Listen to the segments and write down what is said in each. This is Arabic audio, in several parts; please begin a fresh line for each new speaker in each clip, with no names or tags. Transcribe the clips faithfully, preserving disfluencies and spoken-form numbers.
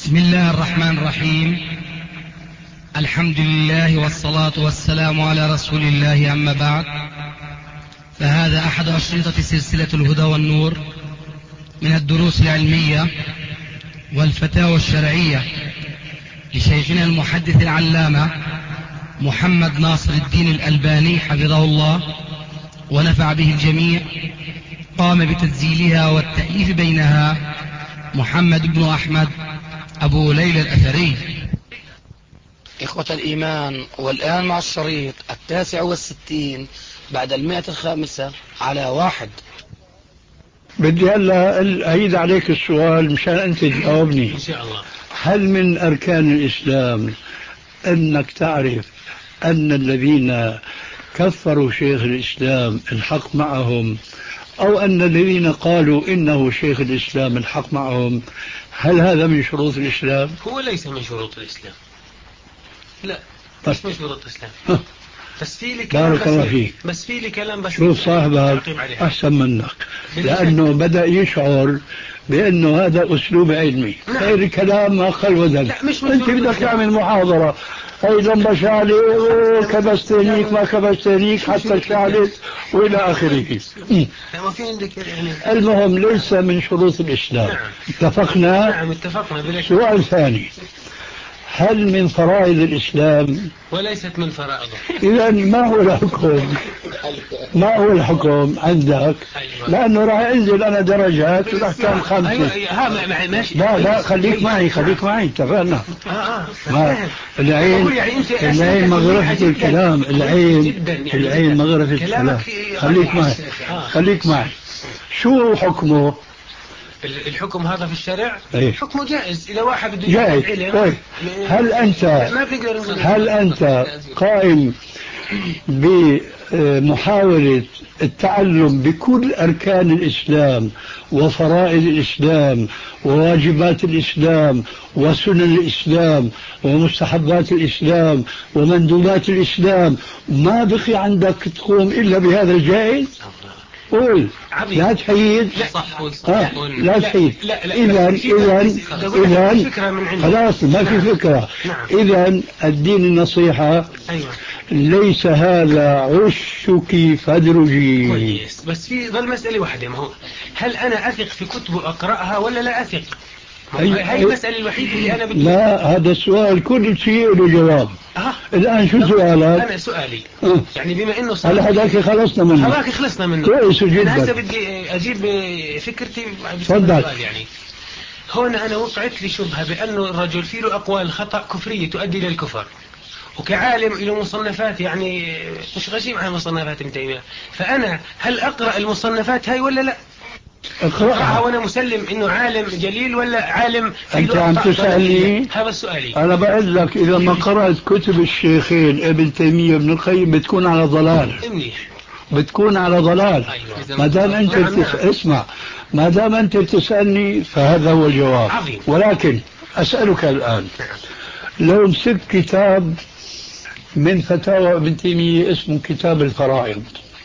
بسم الله الرحمن الرحيم. الحمد لله والصلاة والسلام على رسول الله، أما بعد، فهذا أحد أشرطة سلسلة الهدى والنور من الدروس العلمية والفتاوى الشرعية لشيخنا المحدث العلامة محمد ناصر الدين الألباني حفظه الله ونفع به الجميع. قام بتسجيلها والتأليف بينها محمد بن أحمد أبو ليلى الأثري.
إخوة الإيمان، والآن مع الشريط التاسع والستين بعد المئة الخامسة على واحد.
بدي هلا أعيد عليك السؤال مشان أنت تجاوبني إن شاء الله. هل من أركان الإسلام أنك تعرف أن الذين كفروا شيخ الإسلام الحق معهم، أو أن الذين قالوا إنه شيخ الإسلام الحق معهم؟ هل هذا من شروط الإسلام؟
هو ليس من شروط الإسلام، لا مش من شروط الإسلام. بس في لي كلام
بارك الله فيك.
بس في لي كلام بس
شوف صاحبك أحسن منك، لأنه بدأ يشعر بأنه هذا أسلوب علمي.
نعم.
غير الكلام ما خل ودل. أنت بدك تعمل محاضرة، هي لما شعلي كبستنيك ما كبستنيك حتى شعلت وإلى آخره. المهم ليس من شروط الإسلام.
نعم.
اتفقنا؟
نعم اتفقنا.
سؤال ثاني، هل من فرائض الإسلام؟
وليست من فرائضه.
إذا ما هو الحكم؟ ما هو الحكم عندك؟ لأنه راح أنزل أنا درجات والأحكام خمسة.
أيوة ماشي.
لا لا خليك معي خليك معي اتفقنا. ما العين العين مغرفة الكلام، العين العين مغرفة الكلام. خليك معي خليك معي. شو حكمه؟
الحكم هذا في الشرع
أيه؟
حكمه جائز إذا واحد بده
جائز. طيب هل أنت هل أنت قائم بمحاولة التعلم بكل أركان الإسلام وفرائض الإسلام وواجبات الإسلام وسنن الإسلام ومستحبات الإسلام ومندوبات الإسلام، ما بقي عندك تقوم إلا بهذا الجائز؟ قول لا تحيد. لا لا تحيد. إذا إذا إذا خلاص ما في فكرة. إذا الدين النصيحة. ليس هذا عشك فادرجي.
كويس، بس في ظل مسألة واحدة، ما هو هل أنا أثق في كتب أقرأها ولا لا أثق؟ هاي المسألة الوحيدة اللي أنا بدي.
لا هذا السؤال كل شيء له جواب.
أه.
الآن شو سؤالك؟
أنا سؤالي أه. يعني بما إنه صار
هلا هذاك خلصنا منه.
هذاك خلصنا منه.
كويس جدا.
أنا هسه بدي أجيب فكرتي
تفضل.
يعني هون أنا وقعت لي شبهة بأنه الرجل فيه له أقوال خطأ كفرية تؤدي للكفر، وكعالم له مصنفات يعني مش غشيم عن مصنفات ابن تيمية، فأنا هل أقرأ المصنفات هاي ولا لا؟ أقرأها وأنا مسلم إنه عالم جليل ولا عالم؟
أنت عم تسألني؟
هذا سؤالي.
أنا بقول لك إذا ما قرأت كتب الشيخين ابن تيمية وابن القيم بتكون على ضلال.
منيح.
بتكون على ضلال.
أيوة.
ما دام أنت
نعم
بتس... نعم. اسمع، ما دام أنت بتسألني فهذا هو الجواب.
عظيم.
ولكن أسألك الآن، لو مسكت كتاب من فتاوى ابن تيمية اسمه كتاب الفرائض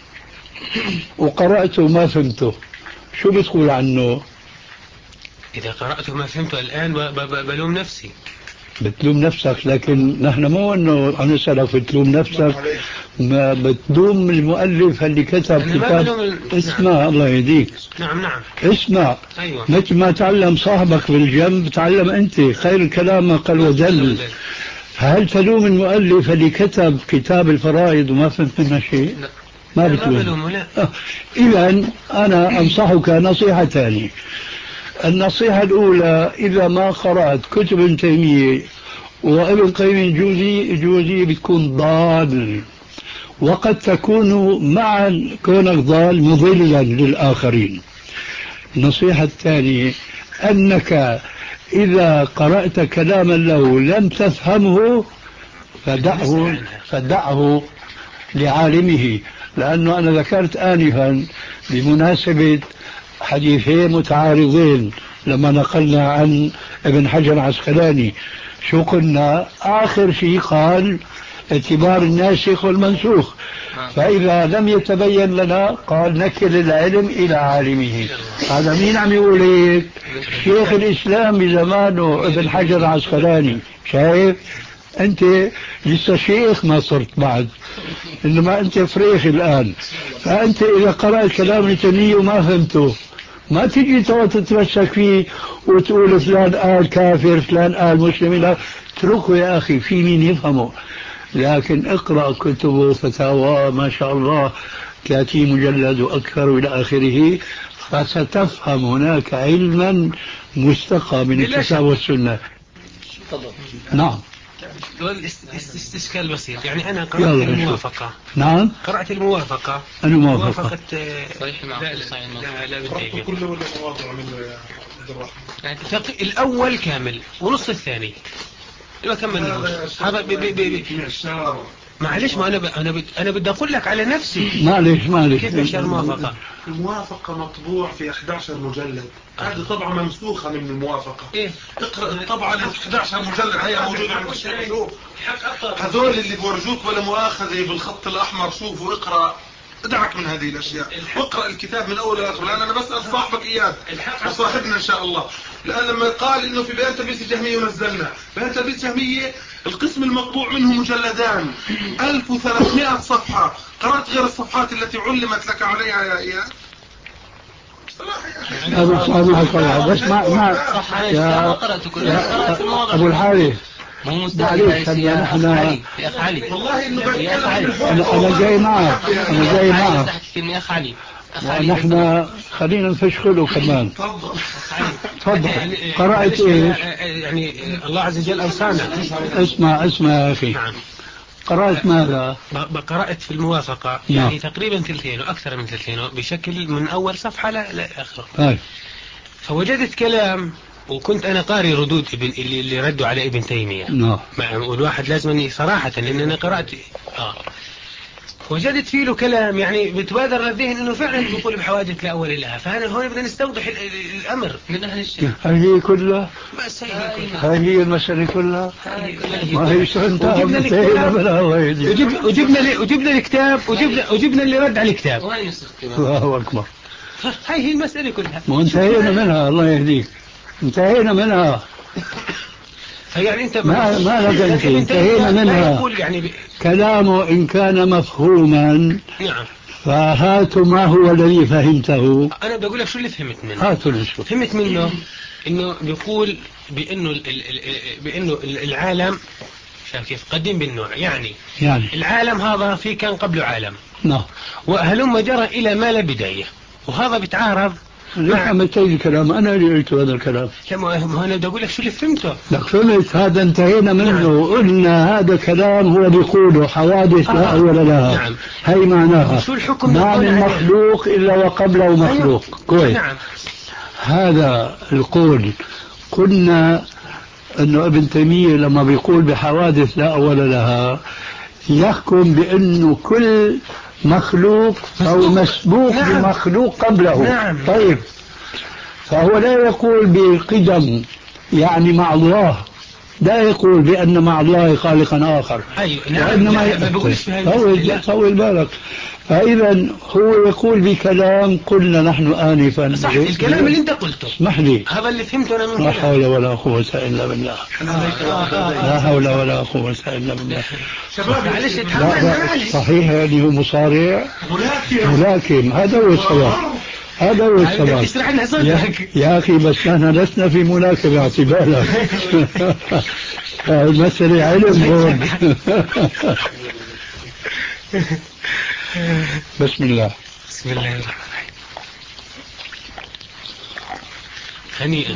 وقرأته ما فهمته، شو بتقول عنه؟
إذا قرأته ما فهمته الآن بلوم نفسي.
بتلوم نفسك، لكن نحن مو انه عم نسألك بتلوم نفسك، ما بتلوم المؤلف اللي كتب كتاب. اسمع نعم. الله يهديك.
نعم نعم
اسمع.
أيوة.
مثل ما تعلم صاحبك بالجنب تعلم أنت، خير الكلام ما قل ودل. هل تلوم المؤلف اللي كتب كتاب الفرائض وما فهمت منه شيء؟
لا.
ما بتلوم. إذا أنا أنصحك نصيحتان. النصيحة الأولى، إذا ما قرأت كتب ابن تيمية وابن قيم الجوزي الجوزية بتكون ضال، وقد تكون مع كونك ضال مضلا للآخرين. النصيحة الثانية، أنك إذا قرأت كلاما له لم تفهمه فدعه فدعه لعالمه. لأنه أنا ذكرت آنفا بمناسبة حديثين متعارضين لما نقلنا عن ابن حجر العسقلاني، شو قلنا؟ آخر شيء قال اعتبار الناسخ والمنسوخ. فإذا لم يتبين لنا قال نكل العلم إلى عالمه. هذا مين عم يقول هيك؟ شيخ الإسلام بزمانه ابن حجر العسقلاني. شايف أنت لسه شيخ ما صرت بعد، إنما أنت فريخ الآن. فأنت إذا قرأت كلام ابن تيمية وما فهمته ما تجي تتمسك فيه وتقول فلان قال كافر فلان قال مسلم. لا، اتركه يا أخي في مين يفهمه. لكن اقرأ كتبه فتاوى ما شاء الله ثلاثين مجلد وأكثر إلى آخره، فستفهم هناك علما مستقى من الكتاب والسنة. نعم.
استشكال بسيط، يعني أنا قرأت الموافقة.
نعم.
قرأت الموافقة.
أنا موافقة.
موافقة صحيح مع لا لا لا كله ولا مواضع منه يعني الأول كامل ونص الثاني ما كملناهوش. هذا بي بي بي معلش، ما أنا ب... أنا ب... أنا بدي أقول لك على نفسي.
معلش معلش.
كيف إيش الموافقة؟
الموافقة مطبوع في أحد عشر مجلد، هذه طبعة ممسوخة من الموافقة.
إيه؟
اقرأ الطبعة اللي في أحد عشر مجلد هي موجودة عند الشيخ. شوف هذول اللي بورجوك ولا مؤاخذة بالخط الأحمر، شوفوا اقرأ، ادعك من هذه الأشياء واقرأ الكتاب من أول لآخر. لأن أنا بسأل صاحبك إياه وصاحبنا إن شاء الله، لأن لما قال إنه في بيان تلبيس الجهمية ونزلنا بيان تلبيس الجهمية القسم المطبوع منه مجلدان ألف وثلاثمائة صفحة. قرأت غير الصفحات التي علمت لك عليها يا إياه؟
أبو الحارث بس ما ما يا أبو الحارث
مو مستعد
يا
أخ علي.
والله إنه
أنا جاي معك، أنا جاي معك
يا أخ علي.
نحن خلينا نفشخله كمان. تفضل. قرأت إيش؟
يعني الله عز وجل أوصانا.
اسمع اسمع يا أخي.
نعم.
قرأت ماذا؟
قرأت في الموافقة يعني تقريبا ثلثين وأكثر من ثلثين بشكل من أول صفحة لآخر.
هاي.
فوجدت كلام، وكنت أنا قاري ردود ابن اللي, اللي ردوا على ابن تيمية.
نعم.
والواحد لازم صراحة لأن أنا قرأت آه وجدت فيه له كلام يعني بتبادر للذهن انه فعلا بيقول بحوادث لا اول لها. فانا هون بدنا نستوضح الامر من اهل الشيء.
هذه كلها
بس هي
هذه المسألة كلها ما هي
انتهى وجبنا لي وجبنا الكتاب وجبنا وجبنا اللي رد على الكتاب.
الله اكبر.
هاي هي المسألة كلها.
ما انتهينا منها الله يهديك، انتهينا منها.
يعني انت
ما ما لك انتهينا منها.
يعني ب...
كلامه إن كان مفهوما
نعم
فهاتوا ما هو الذي فهمته.
أنا بقول لك شو اللي فهمت منه.
هاتوا نشوف.
فهمت منه إنه بيقول بإنه بإنه العالم شايف كيف قديم بالنوع يعني
يعني
العالم هذا في كان قبله عالم.
نعم.
وهلم جرى إلى ما لا بداية، وهذا بيتعارض.
نعم متى الكلام أنا اللي قلت هذا الكلام.
كما أنا بدي أقول لك شو اللي فهمته.
لك فهمت هذا انتهينا منه. نعم. قلنا هذا كلام هو بيقوله حوادث آه. لا أول لها.
نعم.
هي معناها
شو الحكم
ما من مخلوق إلا وقبله مخلوق. أيوه. كويس.
نعم.
هذا القول قلنا أنه ابن تيمية لما بيقول بحوادث لا أول لها يحكم بأنه كل مخلوق أو مسبوق نعم. بمخلوق قبله.
نعم.
طيب فهو لا يقول بقدم يعني مع الله، لا يقول بأن مع الله خالقا آخر.
أيوة. نعم. وإنما
طول طول بالك. فإذا هو يقول بكلام قلنا نحن آنفا
صح الكلام اللي أنت قلته.
اسمح لي.
هذا اللي فهمته أنا من
لا حول ولا قوة إلا بالله. لا حول ولا قوة إلا بالله.
شباب معلش اتحمل.
صحيح يعني هو مصارع ملاكم. هذا هو الصواب. هذا هو الصواب. يا, يا أخي بس نحن لسنا في ملاكمة اعتبارا. المسألة علم هون. بسم الله.
بسم الله الرحمن الرحيم. هنيئا.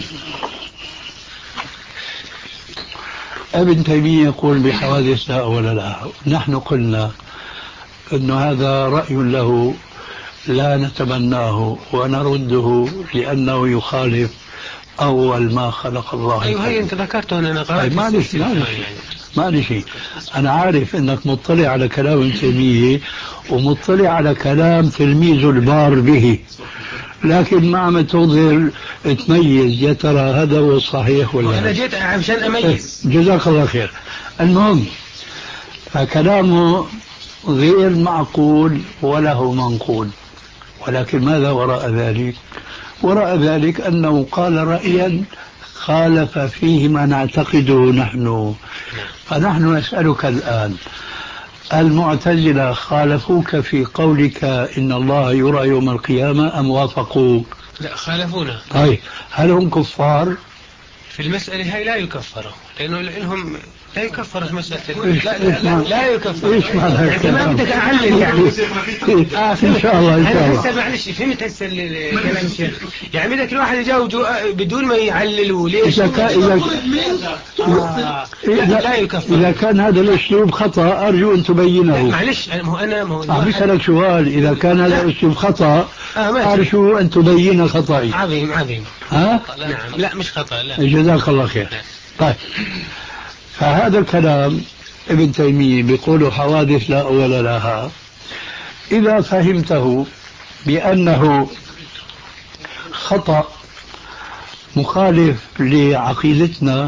ابن تيمية يقول بحوادث لا أول لها. نحن قلنا أن هذا رأي له لا نتبناه ونرده لأنه يخالف أول ما خلق الله.
أيوه هي أنت ذكرته أنا قرأت.
معلش معلش أنا عارف أنك مطلع على كلام ابن تيمية ومطلع على كلام تلميذ البار به، لكن ما عم تظهر تميز يا ترى هذا هو الصحيح ولا.
أنا جيت عشان أميز.
جزاك الله خير. المهم فكلامه غير معقول وله منقول. ولكن ماذا وراء ذلك؟ وراء ذلك أنه قال رأيا خالف فيه ما نعتقده نحن. فنحن نسألك الآن، المعتزلة خالفوك في قولك إن الله يرى يوم القيامة أم وافقوك؟
لا، خالفونا.
طيب هل هم كفار؟
في المسألة هاي لا يكفروا، لأنه لأنهم لا يكفر في مسألة.
إيش
لا, لا, لا, لا يكفر.
إيش معنى
أنت ما بدك أعلل يعني.
آه إن شاء الله إن شاء الله.
هسه معلش فهمت هسه الكلام الشيخ. يعني بدك الواحد يجاوب بدون ما يعلل ليش.
إذا كان إذا
آه. لا, لا يكفر.
إذا كان هذا الأسلوب خطأ أرجو أن تبينه.
معلش أنا أنا
عم بسألك سؤال، إذا كان هذا الأسلوب خطأ
آه
أرجو أن تبين خطأي.
عظيم عظيم.
ها؟
نعم لا مش خطأ لا.
جزاك الله خير. طيب فهذا الكلام ابن تيمية بيقول حوادث لا أول لها. إذا فهمته بأنه خطأ مخالف لعقيدتنا،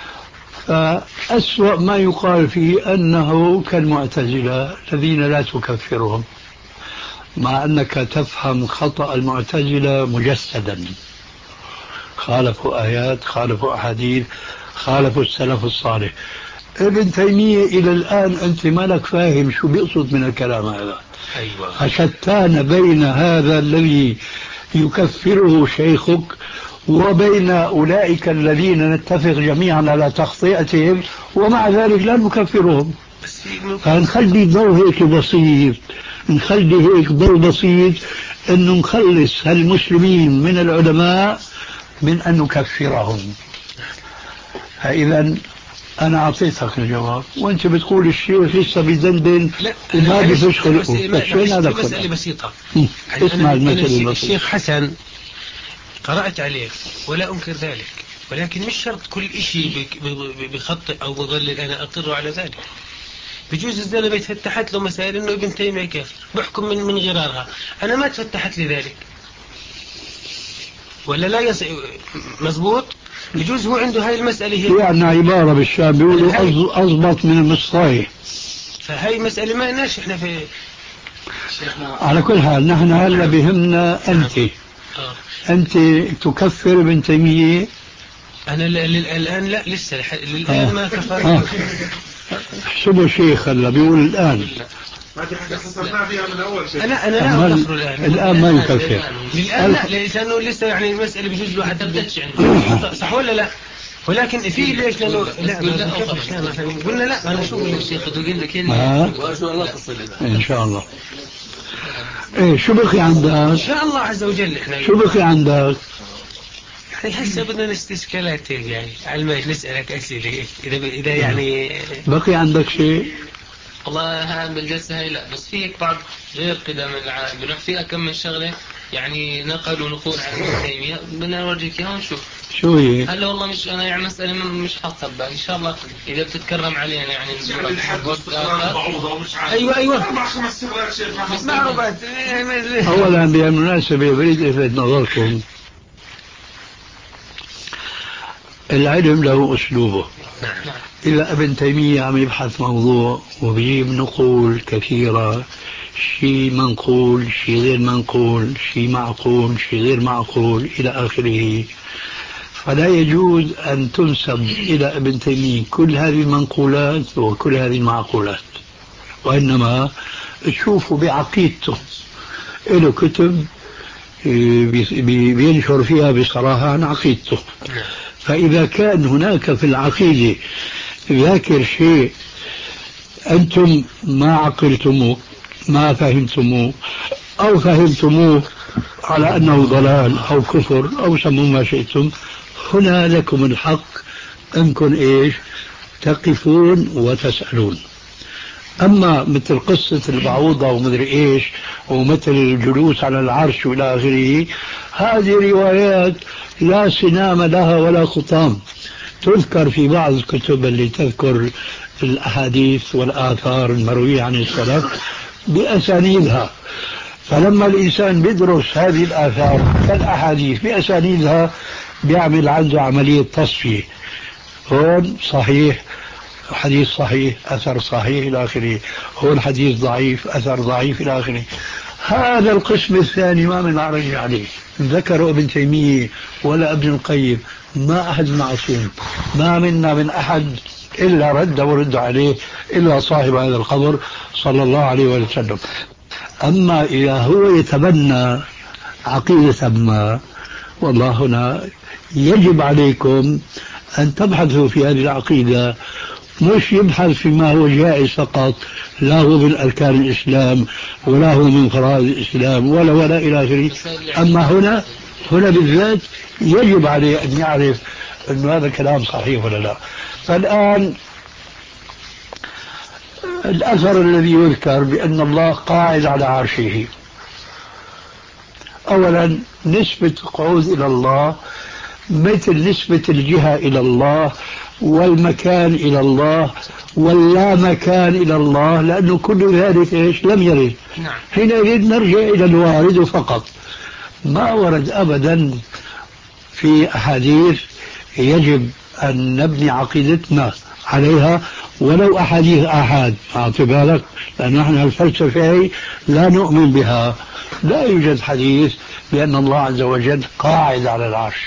فأسوأ ما يقال فيه أنه كالمعتزلة الذين لا تكفرهم، مع أنك تفهم خطأ المعتزلة مجسدا. خالفوا آيات، خالفوا أحاديث، خالفوا السلف الصالح. ابن تيمية إلى الآن أنت ما لك فاهم شو بيقصد من الكلام هذا.
أيوة.
فشتان بين هذا الذي يكفره شيخك وبين أولئك الذين نتفق جميعا على تخطئتهم ومع ذلك لا نكفرهم. فنخلي ضوء هيك بسيط، نخلي هيك ضوء بسيط أنه نخلص المسلمين من العلماء من أن نكفرهم. فإذا أنا أعطيتك الجواب وأنت بتقول الشيخ لسه بيدندن وما بيفش خلقه.
وين هذا؟ مسألة بسيطة.
اسمع المسألة.
الشيخ حسن قرأت عليه ولا أنكر ذلك، ولكن مش شرط كل شيء بخطئ أو بضلل أنا أقر على ذلك. بجوز الزلمة فتحت له مسائل إنه ابن تيمية كافر بحكم من من غرارها، أنا ما تفتحت لي ذلك ولا لا يص... مزبوط. بجوز هو عنده هاي المسألة هي
يعني عبارة بالشام بيقولوا أضبط من المصطاي.
فهي مسألة ما ناش إحنا في.
على كل حال نحن هلا بهمنا أنت
آه.
أنت تكفر ابن تيمية.
أنا الآن لا لسه الآن
آه.
ما كفر.
آه. احسبوا شيخ هلا بيقول الآن.
ما دي حاجة خسرناها فيها من أول شيء.
أنا أنا لا أكفر الآن.
الآن ما يكفر.
الآن لا لأنه لسه يعني المسألة بجوز الواحد تبتدش عنده. صح ولا لا؟ ولكن في ليش لأنه لا ما قلنا لا أنا شو الشيخ تقول لك إني وأرجو الله تصل
إن شاء الله. إيه شو بقي عندك؟
إن شاء الله عز وجل إحنا.
شو بقي عندك؟
يعني هسه بدنا نستشكالات يعني على ما نسألك أسئلة إذا إذا يعني.
بقي عندك شيء؟
والله ها بالجلسة هاي لا، بس فيك بعض غير قدم العالم بنروح فيها كم من شغلة يعني نقلوا نقول عن ابن تيمية بدنا نورجيك اياها ونشوف
شو هي؟
هلا والله مش انا يعني مسألة مش حاطة ببالي ان شاء الله اذا بتتكرم علينا يعني
ايوه ايوه
اربع خمس سنوات شيخ
ما ربعت.
اولا بالمناسبة بريد الفت نظركم، العلم له اسلوبه. إذا ابن تيمية عم يبحث موضوع وبيجيب نقول كثيرة، شيء منقول شيء غير منقول شيء معقول شيء غير معقول إلى آخره، فلا يجوز أن تنسب إلى ابن تيمية كل هذه المنقولات وكل هذه المعقولات، وإنما تشوفوا بعقيدته. له كتب بينشر فيها بصراحة عن عقيدته. فإذا كان هناك في العقيدة ذاكر شيء أنتم ما عقلتموه ما فهمتموه أو فهمتموه على أنه ضلال أو كفر أو سموا ما شئتم، هنا لكم الحق أنكم إيش تقفون وتسألون. أما مثل قصة البعوضة ومدري إيش ومثل الجلوس على العرش وإلى آخره، هذه روايات لا سنام لها ولا خطام، تذكر في بعض الكتب اللي تذكر الأحاديث والآثار المروية عن السلف بأسانيدها. فلما الإنسان بيدرس هذه الآثار كالأحاديث بأسانيدها بيعمل عنده عملية تصفية. هون صحيح حديث صحيح أثر صحيح إلى آخره، هو الحديث ضعيف أثر ضعيف إلى آخره. هذا القسم الثاني ما من عرج عليه، ذكر ابن تيمية ولا ابن القيم، ما أحد معصوم، ما منا من أحد إلا رد ورد عليه إلا صاحب هذا القبر صلى الله عليه وسلم. أما إذا هو يتبنى عقيدة ما، والله هنا يجب عليكم أن تبحثوا في هذه العقيدة، مش يبحث فيما هو جائز فقط، لا هو من أركان الإسلام ولا هو من فرائض الإسلام ولا ولا إلى آخره. أما هنا هنا بالذات يجب عليه أن يعرف أن هذا الكلام صحيح ولا لا. فالآن الأثر الذي يذكر بأن الله قاعد على عرشه، أولا نسبة القعود إلى الله مثل نسبة الجهة إلى الله والمكان إلى الله واللا مكان إلى الله، لأنه كل ذلك إيش لم يرد. حينئذ نرجع إلى الوارد فقط، ما ورد أبدا في أحاديث يجب أن نبني عقيدتنا عليها ولو أحاديث آحاد. أعطي بالك، لأن نحن الفلسفة لا نؤمن بها، لا يوجد حديث بأن الله عز وجل قاعد على العرش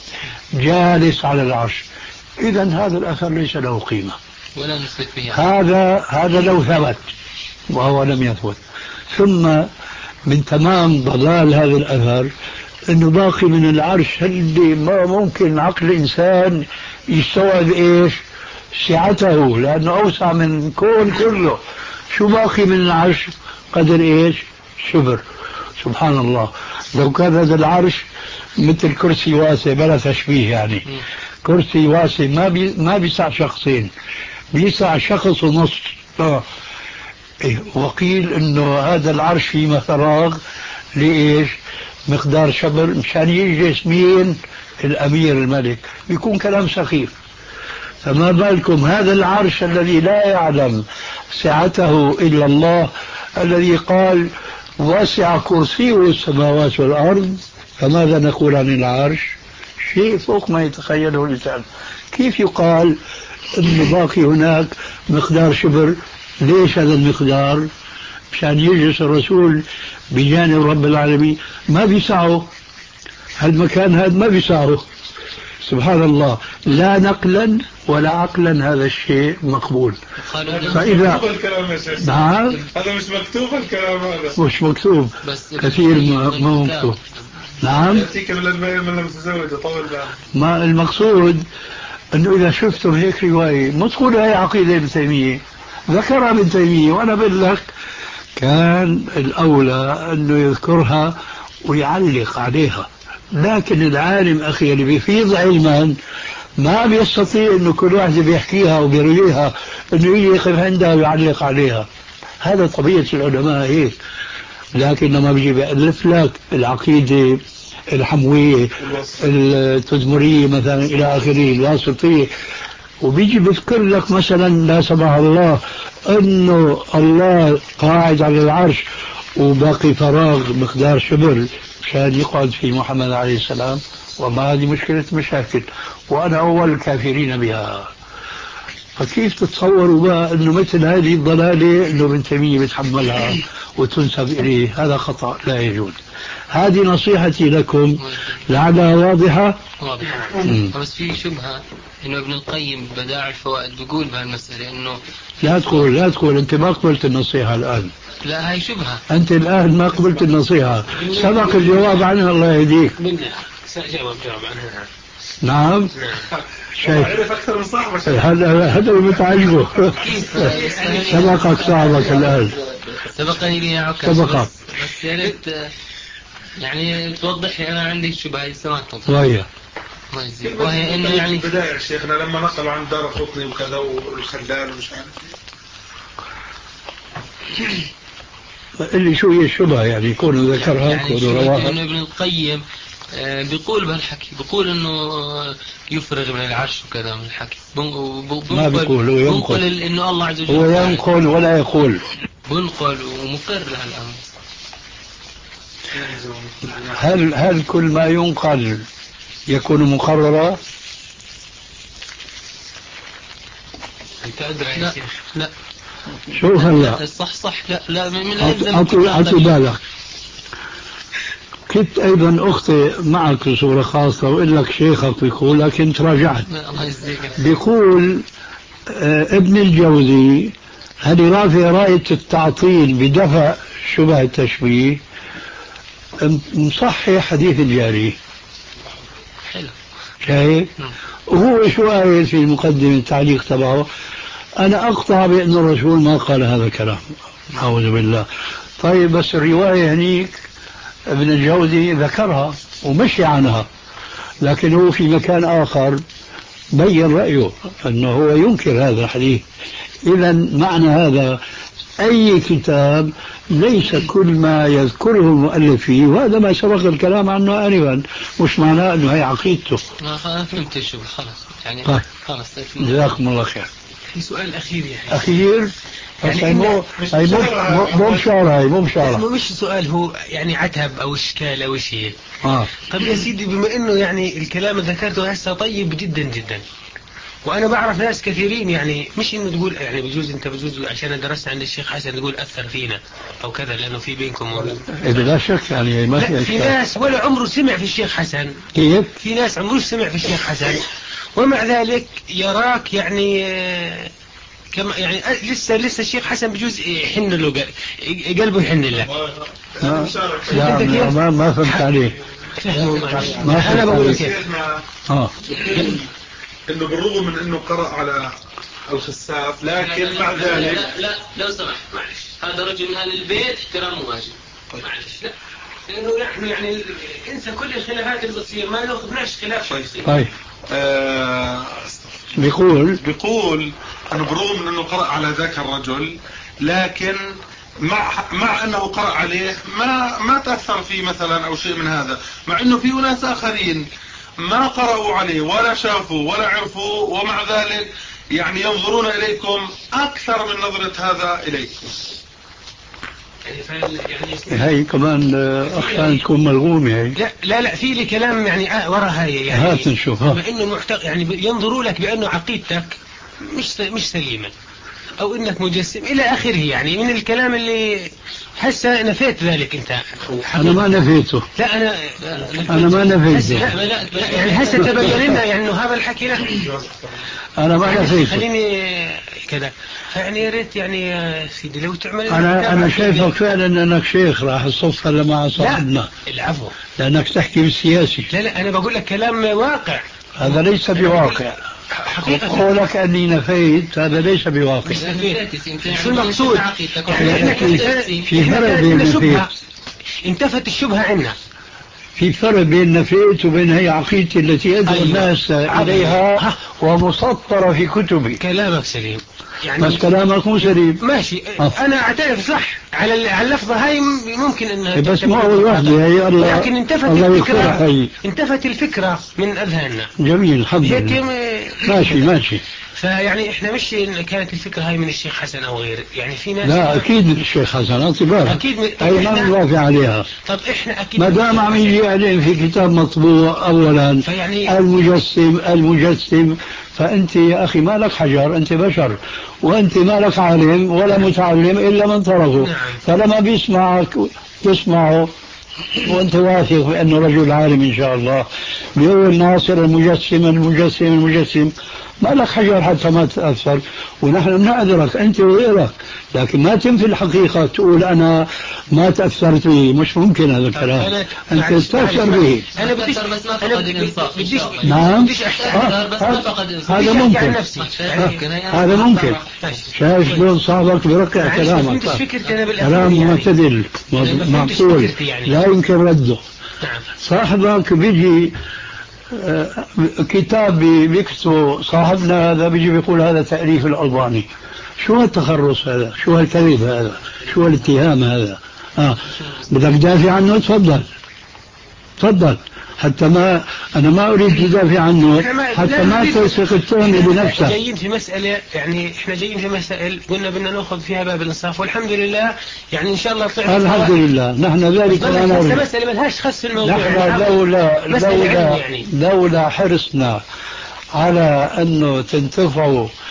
جالس على العرش، إذا هذا الأثر ليس له قيمة
ولا نثبت به.
هذا هذا لو ثبت وهو لم يثبت. ثم من تمام ضلال هذا الأثر أنه باقي من العرش اللي ما ممكن عقل الإنسان يستوعب إيش سعته، لأنه أوسع من كون كله. شو باقي من العرش؟ قدر إيش؟ شبر. سبحان الله، لو كان هذا العرش مثل كرسي واسع بلا تشبيه، يعني كرسي واسع ما بي ما بيسع شخصين، بيسع شخص ونص. آه. إيه. وقيل انه هذا العرش فيه فراغ لإيش؟ مقدار شبر، مشان يجلس مين؟ الأمير الملك. بيكون كلام سخيف. فما بالكم هذا العرش الذي لا يعلم سعته إلا الله، الذي قال واسع كرسيه السماوات والأرض، فماذا نقول عن العرش؟ شيء فوق ما يتخيله الإنسان. كيف يقال أن باقي هناك مقدار شبر؟ ليش هذا المقدار؟ مشان يجلس الرسول بجانب رب العالمين، ما بيسعه هالمكان، هذا ما بيسعه. سبحان الله، لا نقلا ولا عقلا هذا الشيء مقبول. فإذا نعم
هذا مش مكتوب الكلام، هذا
مش مكتوب، كثير ما مكتوب. نعم ما المقصود أنه إذا شفتم هيك رواية مو تقول هي عقيدة ابن تيمية، ذكرها ابن تيمية، وأنا بقول لك كان الأولى أنه يذكرها ويعلق عليها. لكن العالم أخي اللي بيفيض علما ما بيستطيع أنه كل واحد بيحكيها وبيرويها أنه يجي يقف عندها ويعلق عليها. هذا طبيعة العلماء هيك. لكن لما بيجي بيألف لك العقيدة الحموية التدمرية مثلا إلى آخره الواسطية، وبيجي بذكر لك مثلا لا سمح الله أنه الله قاعد على العرش وباقي فراغ مقدار شبر مشان يقعد في محمد عليه السلام، وما هذه مشكلة مشاكل، وأنا أول الكافرين بها. فكيف تتصوروا بقى أنه مثل هذه الضلالة أنه ابن تيمية بيتحملها وتنسب إليه؟ هذا خطأ لا يجوز. هذه نصيحتي لكم لعلها واضحة.
واضحة. بس في شبهة إنه ابن القيم بدائع الفوائد بيقول بهالمسألة إنه
لا تقول لا تقول أنت ما قبلت النصيحة الآن.
لا هاي شبهة،
أنت الآن ما قبلت النصيحة، سبق الجواب عنها الله يهديك.
جواب جواب عنها.
نعم شايف
أكثر من صاحبك،
هذا هذا اللي متعجبه. سبقك صاحبك الآن،
سبقني لي عكس.
سبقك
بس يا ريت يعني توضح لي، أنا عندي شبهة سمعت
وهي
وهي إنه يعني
بداية شيخنا لما نقلوا عن دار قطني وكذا والخلال ومش عارف
اللي شو هي الشبهة يعني يكون ذكرها
يعني
يكون رواها.
إنه ابن القيم بيقول بهالحكي، بيقول إنه يفرغ من العرش وكذا من الحكي.
ما بيقول، هو ينقل
إنه الله عز وجل
هو ينقل ولا يقول،
بنقل ومقر لهالأمر.
هل هل كل ما ينقل يكون مقررا؟
أنت أدرى يا شيخ.
لا
شوف هلا
صح صح لا لا من
أعطي بالك. كنت أيضا أخطئ معك بصورة خاصة وإقول لك شيخك بيقول، لكن تراجعت. بيقول آه ابن الجوزي هل رافع راية التعطيل بدفع شبه التشبيه، مصحح حديث الجاري.
حلو.
شايف؟ وهو شو قايل في مقدمة التعليق تبعه؟ أنا أقطع بأن الرسول ما قال هذا الكلام، أعوذ بالله. طيب بس الرواية هنيك ابن الجوزي ذكرها ومشي عنها، لكن هو في مكان آخر بين رأيه أنه هو ينكر هذا الحديث. إذا معنى هذا أي كتاب ليس كل ما يذكره المؤلف فيه، وهذا ما سبق الكلام عنه آنفا، مش معناه أنه هي عقيدته.
ما فهمت شو خلاص يعني.
طيب.
خلاص
جزاكم الله خير.
في سؤال أخير يا حبيبي.
أخير يعني هي مو هي مو مو مشارة هي مو مشارة
مش سؤال، هو يعني عتب أو إشكال أو شيء.
آه.
طيب يا سيدي، بما إنه يعني الكلام اللي ذكرته هسه طيب جدا جدا، وأنا بعرف ناس كثيرين يعني مش إنه تقول يعني بجوز أنت بجوز عشان درست عند الشيخ حسن تقول أثر فينا أو كذا لأنه في بينكم موجود.
لا شك يعني ما في.
في ناس ولا عمره سمع في الشيخ حسن.
كيف؟
في ناس عمره سمع في الشيخ حسن ومع ذلك يراك يعني كما يعني لسه لسه الشيخ حسن بجوز يحن له قلبه يحن له.
ما لا ما ما فهمت عليه.
ما أنا بقول كيف.
آه.
إنه بالرغم من إنه قرأ على الخساف لكن مع ذلك
لا لا لو سمحت معلش، هذا رجل من أهل البيت احترام واجب. معلش لا لأنه نحن يعني انسى كل الخلافات اللي بتصير، ما ناخذناش خلاف شخصي.
طيب.
آه
بيقول
بيقول أنه بالرغم من أنه قرأ على ذاك الرجل، لكن مع مع أنه قرأ عليه ما ما تأثر فيه مثلا أو شيء من هذا، مع أنه في ناس آخرين ما قرأوا عليه ولا شافوا ولا عرفوا، ومع ذلك يعني ينظرون إليكم أكثر من نظرة هذا إليكم.
هاي كمان أحيانا تكون ملغومة هاي.
لا لا لا في لي كلام يعني آه ورا هاي يعني.
هات نشوفها.
بأنه معتق يعني ينظروا لك بأنه عقيدتك مش مش سليمة أو إنك مجسم إلى آخره، يعني من الكلام اللي هسه نفيت ذلك أنت.
أنا ما نفيته.
لا أنا
أنا ما نفيته.
لا لا يعني هسه تبين لنا يعني إنه هذا الحكي لا.
أنا ما نفيته.
خليني كذا يعني يا ريت يعني يا سيدي لو تعمل.
أنا أنا شايفك فعلا أنك شيخ راح الصف هلا مع صاحبنا.
العفو.
لأنك تحكي بالسياسي.
لا لا أنا بقول لك كلام واقع.
هذا ليس بواقع. حقيقة قولك أني نفيت هذا ليس بواقع.
شو المقصود؟ يعني
في فرق بين نفيت.
انتفت الشبهة عنا.
في فرق بين نفيت وبين هي عقيدتي التي أدعو الناس عليها ومسطرة في كتبي.
كلامك سليم.
يعني بس كلامك مو سليم.
ماشي. أه. أنا أعترف صح على على اللفظة هاي ممكن إنها.
بس ما هو وحدة هي الله.
لكن انتفت الفكرة. انتفت الفكرة من أذهاننا.
جميل الحمد لله. ماشي ماشي.
فيعني احنا مش كانت الفكرة هاي من الشيخ حسن او غيره، يعني في ناس.
لا اكيد من الشيخ حسن اعتبار.
اكيد من...
اي ما نوافق عليها.
طب احنا اكيد
ما دام عم يجي عليهم في كتاب مطبوع اولا فيعني... المجسم المجسم فانت يا اخي ما لك حجر، انت بشر، وانت ما لك عالم ولا متعلم الا من طرفه. نعم. فلما بيسمعك تسمعه وانت واثق بانه رجل عالم ان شاء الله، بيقول ناصر المجسم المجسم المجسم، ما لك حجر حتى ما تتأثر، ونحن بنعذرك أنت وغيرك، لكن ما تنفي الحقيقة تقول أنا ما تأثرت به، مش ممكن هذا الكلام. أنت تتأثر به.
أنا بديش بس ما فقد الإنصاف.
نعم هذا ممكن. هذا ممكن. شايف شلون صاحبك برقع كلامك، كلام معتدل معقول لا يمكن رده. صاحبك بيجي كتاب بيكتبه صاحبنا هذا بيجي بيقول هذا تأليف الألباني، شو هالتخرص هذا؟ شو هالكذب هذا؟ شو هالاتهام هذا؟ آه بدك تدافع عنه؟ تفضل تفضل، حتى ما أنا ما أريد تدافع عنه حتى ما تلصق التهمة بنفسك.
جايين في مسألة يعني إحنا جايين في مسائل قلنا بدنا نأخذ فيها باب الإنصاف، والحمد لله يعني إن شاء الله طلعنا.
الحمد لله نحن ذلك لا نريد.
مسألة ملهاش خص في الموضوع.
نحن لولا لولا يعني. لولا حرصنا على أنه تنتفعوا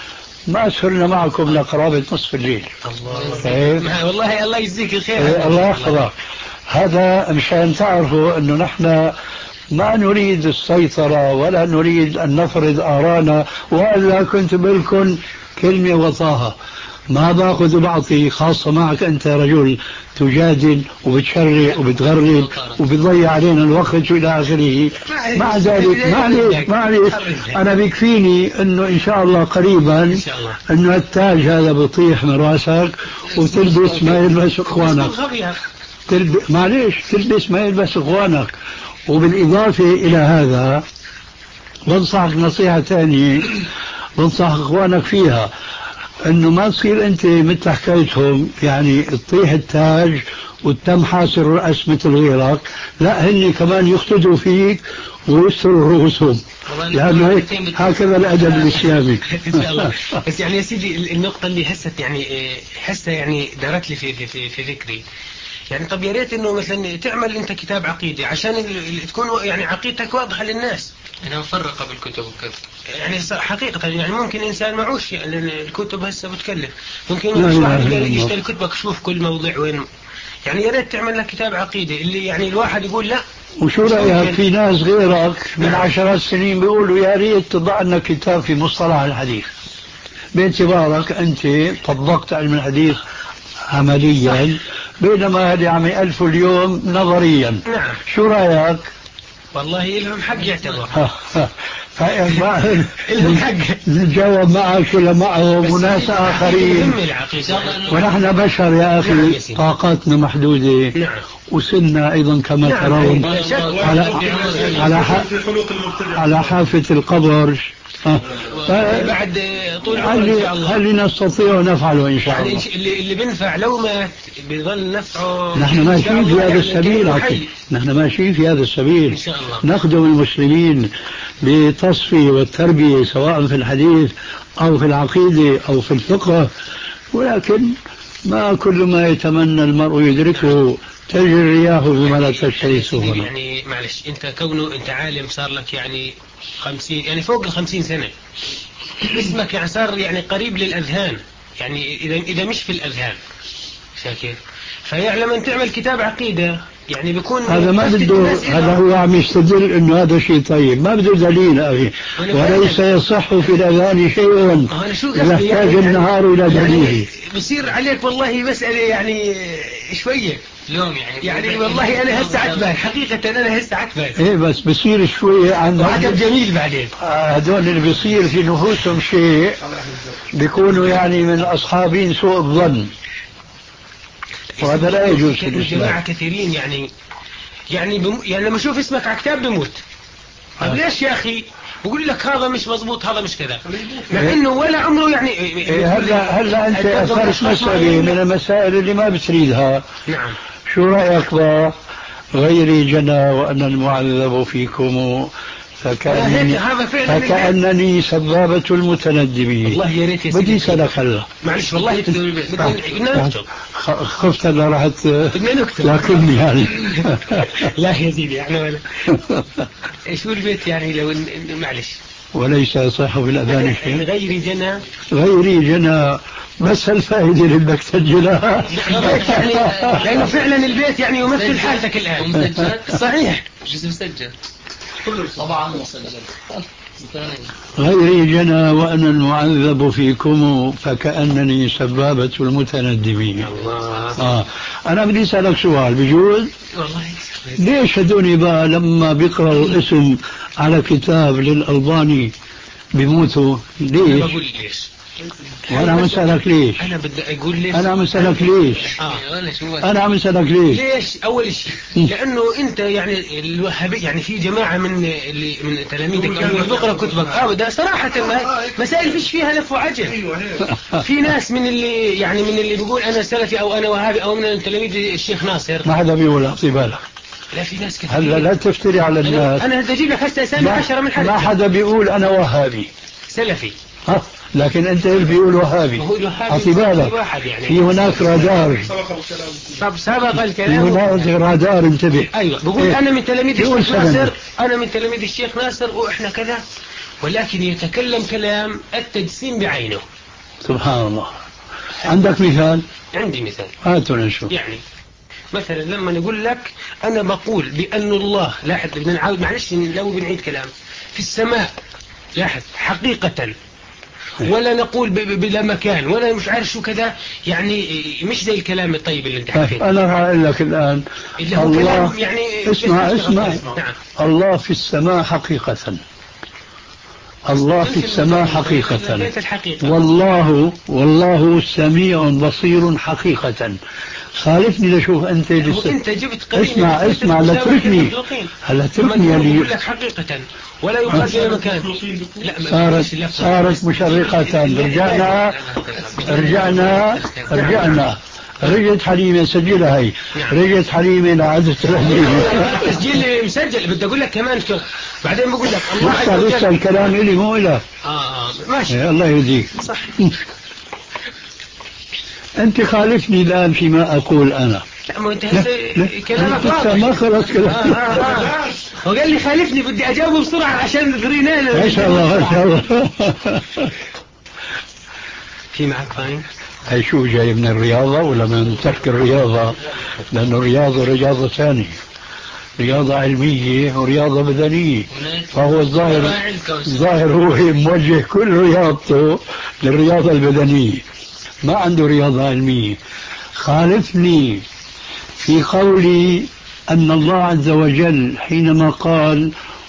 ما صرنا معكم لقرابة نصف الليل.
الله والله الله يجزيك الخير.
إيه الله يحفظك. هذا مشان تعرفوا أنه نحن ما نريد السيطرة ولا نريد أن نفرض آرانا، وإلا كنت بلكم كلمة وطاها. ما باخذ بعطي، خاصة معك أنت رجل تجادل وبتشرع وبتغرب وبتضيع علينا الوقت وإلى آخره. مع ذلك معليش معليش أنا بيكفيني أنه إن شاء الله قريبا أنه التاج هذا بيطيح من راسك وتلبس ما يلبس إخوانك. تلبس معليش تلبس ما يلبس إخوانك. وبالإضافة إلى هذا بنصحك نصيحة ثانية بنصح إخوانك فيها، انه ما تصير انت مثل حكايتهم يعني تطيح التاج وتم حاسر الراس مثل غيرك، لا هن كمان يقتدوا فيك ويستروا رؤوسهم، لانه هيك هكذا الادب الاسلامي.
بس يعني يا سيدي النقطه اللي حست يعني حاسه يعني دارت لي في في في ذكري، يعني طب يا ريت انه مثلا تعمل انت كتاب عقيده عشان تكون يعني عقيدتك واضحه للناس.
انا مفرقه بالكتب وكذا.
يعني حقيقة يعني ممكن إنسان معوش يعني الكتب هسه بتكلف، ممكن مش واحد يشتري كتبك شوف كل موضوع وين. يعني يا ريت تعمل لك كتاب عقيدة اللي يعني الواحد يقول لا.
وشو رأيك في ناس غيرك من عشرات سنين بيقولوا يا ريت تضع لنا كتاب في مصطلح الحديث، باعتبارك أنت طبقت علم الحديث عمليا بينما هذه عم يألفوا اليوم نظريا.
نعم.
شو رأيك؟
والله لهم حق يعتبر.
نتجاوب معك ولا معهم وناس آخرين، ونحن بشر يا أخي طاقاتنا محدودة.
نعم.
وسننا أيضا كما
نعم.
ترون على على على حافة القبر.
بعد طول
هل نستطيع نفعله إن شاء الله.
يعني اللي اللي بنفع لو مات بيظل نفعه.
نحن ماشيين في هذا السبيل، نحن ماشيين في هذا السبيل إن شاء الله. نخدم المسلمين بالتصفية والتربية سواء في الحديث أو في العقيدة أو في الفقه، ولكن ما كل ما يتمنى المرء يدركه تجري الرياح بما لا تشتهي السفن.
يعني معلش أنت كونه أنت عالم صار لك يعني خمسين يعني فوق الخمسين سنة، اسمك يعني صار يعني قريب للأذهان، يعني إذا إذا مش في الأذهان شاكر، فيعني لما تعمل كتاب عقيدة يعني بيكون
هذا ما بده، هذا هو عم يستدل انه هذا شيء طيب، ما بده دليل اخي، وليس يصح في الاذان شيء اذا احتاج النهار الى دليل.
يعني بصير عليك والله مسألة يعني شوية
لوم يعني
يعني والله انا هسه عتبان حقيقة انا هسه عتبان.
ايه بس بصير شوية عن
عجب جميل بعدين.
هذول اللي بيصير في نفوسهم شيء بيكونوا يعني من اصحابين سوء الظن، وهذا لا يجوز في الإسلام.
جماعة كثيرين يعني يعني بم... يعني لما اشوف اسمك على كتاب بموت. طيب ليش يا اخي؟ بقول لك هذا مش مضبوط هذا مش كذا، مع انه ولا عمره يعني
إيه هلا هلا انت اثرت مسألة من المسائل اللي ما بتريدها.
نعم.
شو رأيك بقى؟ غيري جنى وأن المعذب فيكم فكأنني, فكأنني سبابة المتندبين.
والله يا ريت يا سيدي
بدي اسالك هلا
معلش والله بدنا نكتب.
خفت انه راح لكني يعني
لا يا سيدي احنا ولا شو البيت يعني لو معلش
وليس يصح بالاذان شيء.
غيري جنى
غيري جنى بس الفائده اللي بدك تسجلها
يعني لانه فعلا البيت يعني يمثل حالتك الان.
مسجل
صحيح
جزء مسجل طبعا مسجل.
غيري جنى وأنا المعذب فيكم فكأنني سبابة المتندبين. آه. أنا بدي أسألك سؤال بجوز؟
والله
ليش هدوني بقى لما بيقرأوا الاسم على كتاب للألباني بيموتوا؟ ليش؟
أنا بقول ليش؟
وأنا عم أسألك ليش؟
أنا بدي أقول ليش؟
أنا عم أسألك ليش؟
آه.
أنا عم أسألك ليش؟
ليش؟ أول شيء لأنه أنت يعني الوهابي يعني في جماعة من اللي من تلاميذك كانوا بيقرأوا كتبك أبدا صراحة مسائل فيش فيها لف وعجل. في ناس من اللي يعني من اللي بيقول أنا سلفي أو أنا وهابي أو من تلاميذ الشيخ ناصر.
ما حدا بيقول أعطي بالك.
لا في ناس كثير.
هلا لا تفتري على الناس.
أنا بدي أجيب لك هسه أسامي عشرة من حد.
ما حدا بيقول أنا وهابي.
سلفي.
ها لكن انت بيقول وهابي. اعطي بالك
يعني
في هناك رادار.
طب سبق الكلام.
في هناك رادار انتبه.
ايوه بقول إيه؟ انا من تلاميذ الشيخ ناصر انا من تلاميذ الشيخ ناصر واحنا كذا، ولكن يتكلم كلام التجسيم بعينه.
سبحان الله. عندك مثال؟
عندي مثال.
هاتوا نشوف.
يعني مثلا لما نقول لك أنا بقول بأن الله، لاحظ بدنا نعاود معلش لو بنعيد كلام، في السماء، لاحظ حقيقة، ولا نقول بلا مكان ولا مش عارف شو كذا، يعني مش زي الكلام الطيب اللي انت حكيته.
أنا هقول لك الآن الله يعني اسمع اسمع نعم. الله في السماء حقيقة، الله في السماء حقيقة، والله والله سميع بصير حقيقة. خالفني لشوف أنت
لسه انت جبت
اسمع اسمع لا تتركني هلا تتركني
اللي لك حقيقة ولا يقال في مكان.
لا صارت صارت مشرقة. رجعنا رجعنا رجعنا رجعت حليمة سجلها هي. رجعت حليمة لعدة الحليمة
تسجيل مسجل. بدي أقول لك كمان شو بعدين بقول لك الله عز
وجل لسه الكلام إلي مو إلك.
آه آه ماشي
الله يهديك.
صح.
أنت خالفني الآن فيما أقول أنا.
لا ما أنت كلامك واضح.
ما خلص كلام.
آه آه آه. وقال لي خالفني بدي أجاوبه بسرعة عشان غرينانا.
ما شاء الله ما شاء الله.
في معك فاين؟
هي شو جاي من الرياضة ولا من ترك الرياضة؟ لأنه الرياضة رياضة ثانية، رياضة علمية ورياضة بدنية. فهو الظاهر الظاهر هو موجه كل رياضته للرياضة البدنية، ما عنده رياضة علمية. خالفني في قولي أن الله عز وجل حينما قال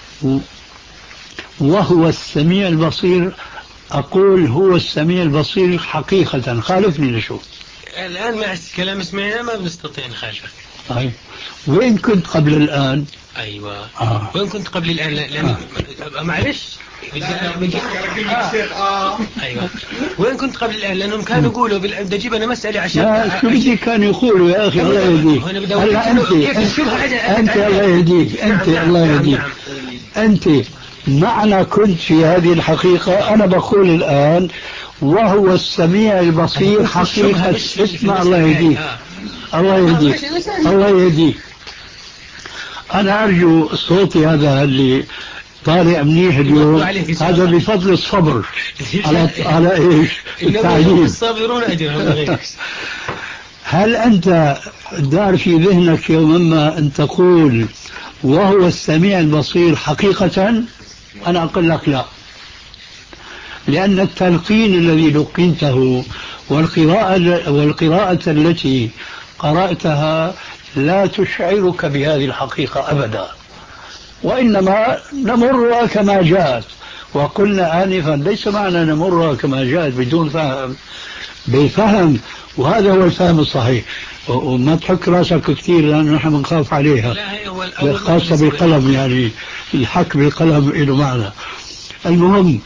وهو السميع البصير، أقول هو السميع البصير حقيقة. خالفني لشوف
الآن مع الكلام سمعنا ما بنستطيع نخالفك.
أي. وين كنت قبل الآن؟
أيوة
آه.
وين كنت قبل الآن؟ لأن آه. معلش بدي بدي آه. أيوة وين كنت قبل الآن؟ لأنهم كانوا يقولوا بدي أجيب أنا مسألة عشان
لا شو بدي كانوا يقولوا يا أخي الله يهديك. هلا أنت أنت الله يهديك أنت الله يهديك أنت معنى كنت في هذه الحقيقة. أنا بقول الآن وهو السميع البصير حقيقة. اسمع الله يهديك الله يهديك الله يهديك. أنا أرجو صوتي هذا اللي طالع منيح اليوم هذا بفضل الصبر على على إيش التعليم.
الصابرون أجرهم.
هل أنت دار في ذهنك يوما ما أن تقول وهو السميع البصير حقيقة؟ أنا أقول لك لا، لأن التلقين الذي لقنته والقراءة والقراءة التي قرأتها لا تشعرك بهذه الحقيقة أبدا، وإنما نمرها كما جاءت. وقلنا آنفا ليس معنى نمرها كما جاءت بدون فهم، بفهم، وهذا هو الفهم الصحيح. وما تحك راسك كثير لأنه نحن بنخاف عليها، خاصة بالقلم، يعني الحك بالقلم له معنى. المهم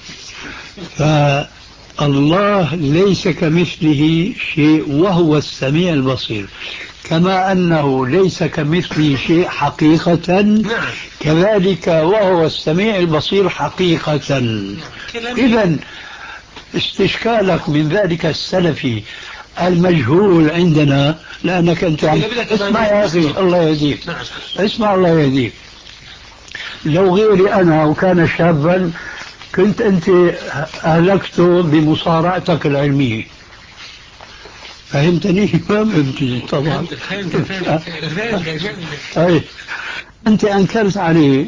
فالله ليس كمثله شيء وهو السميع البصير، كما أنه ليس كمثله شيء حقيقة كذلك وهو السميع البصير حقيقة. إذن استشكالك من ذلك السلفي المجهول عندنا، لأنك أنت عم... اسمع يا أخي الله يهديك، اسمع الله يهديك. لو غيري أنا وكان شابا كنت أنت أهلكته بمصارعتك العلمية. فهمتني؟ ما فهمتني طبعا. أي أنت أنكرت عليه.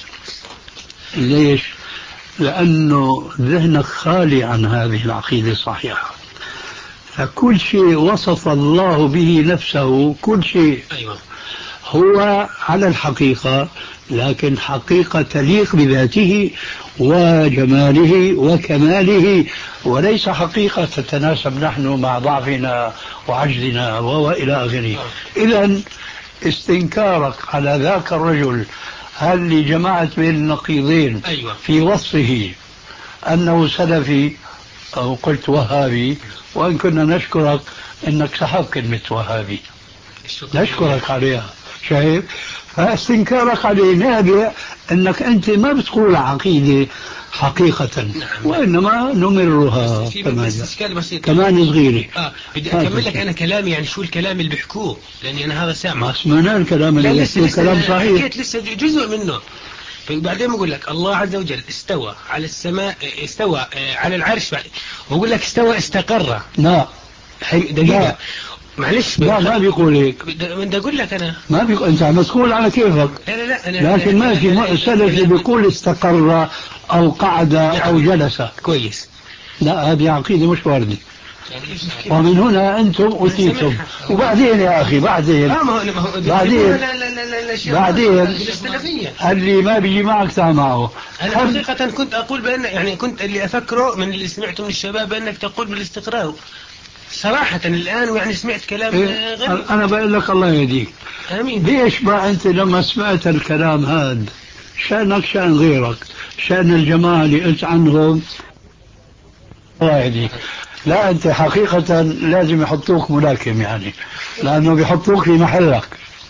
ليش؟ لأنه ذهنك خالي عن هذه العقيدة الصحيحة. فكل شيء وصف الله به نفسه، كل شيء هو على الحقيقة، لكن حقيقة تليق بذاته وجماله وكماله، وليس حقيقة تتناسب نحن مع ضعفنا وعجزنا وإلى آخره. إذن استنكارك على ذاك الرجل اللي جمعت بين النقيضين في وصفه أنه سلفي أو قلت وهابي، وإن كنا نشكرك أنك سحب كلمة وهابي، نشكرك عليها. شايف؟ فاستنكارك عليه نابع أنك أنت ما بتقول عقيدة حقيقة، وإنما نمرها كمان كمان صغيرة.
آه بدي أكمل لك أنا كلامي، يعني شو الكلام اللي بيحكوه، لأني أنا هذا سامع.
ما سمعنا الكلام اللي بيحكوه، كلام صحيح.
حكيت لسه جزء منه. بعدين بقول لك الله عز وجل استوى على السماء، استوى على العرش، بقول لك استوى استقر.
لا
دقيقة معلش.
لا ما بيقول هيك.
بدي اقول لك انا
ما بيقول، انت مسؤول على كيفك.
لا لا لا أنا
لكن ماشي السلفي بيقول استقر او قعد او جلس.
كويس.
لا هذه عقيدة مش واردة. ومن هنا أنتم أتيتم. وبعدين يا أخي بعدين بعدين بعدين اللي ما بيجي معك تعال معه.
أنا حقيقة كنت أقول بأن يعني كنت اللي أفكره من اللي سمعته من الشباب بأنك تقول بالاستقرار صراحة الآن، ويعني سمعت كلام
إيه
غير.
أنا بقول لك الله يهديك.
آمين.
ليش ما أنت لما سمعت الكلام هذا شأنك شأن غيرك، شأن الجماعة اللي قلت عنهم الله يهديك. لا أنت حقيقة لازم يحطوك ملاكم يعني، لأنه بيحطوك في محلك.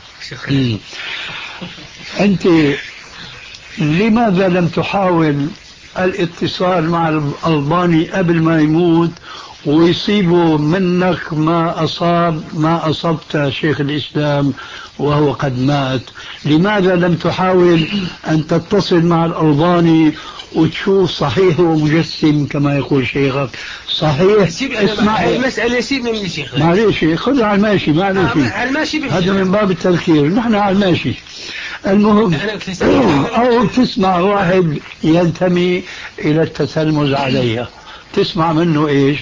أنت لماذا لم تحاول الاتصال مع الألباني قبل ما يموت ويصيبوا منك ما أصاب ما أصبت شيخ الإسلام وهو قد مات؟ لماذا لم تحاول أن تتصل مع الألباني وتشوف صحيح ومجسم كما يقول شيخك؟ صحيح.
اسمع المسألة سيبنا من الشيخ.
معليش خذ على الماشي. معليش
على الماشي
هذا من باب التذكير، نحن على الماشي. المهم أو تسمع واحد ينتمي إلى التتلمذ عليها، تسمع منه إيش؟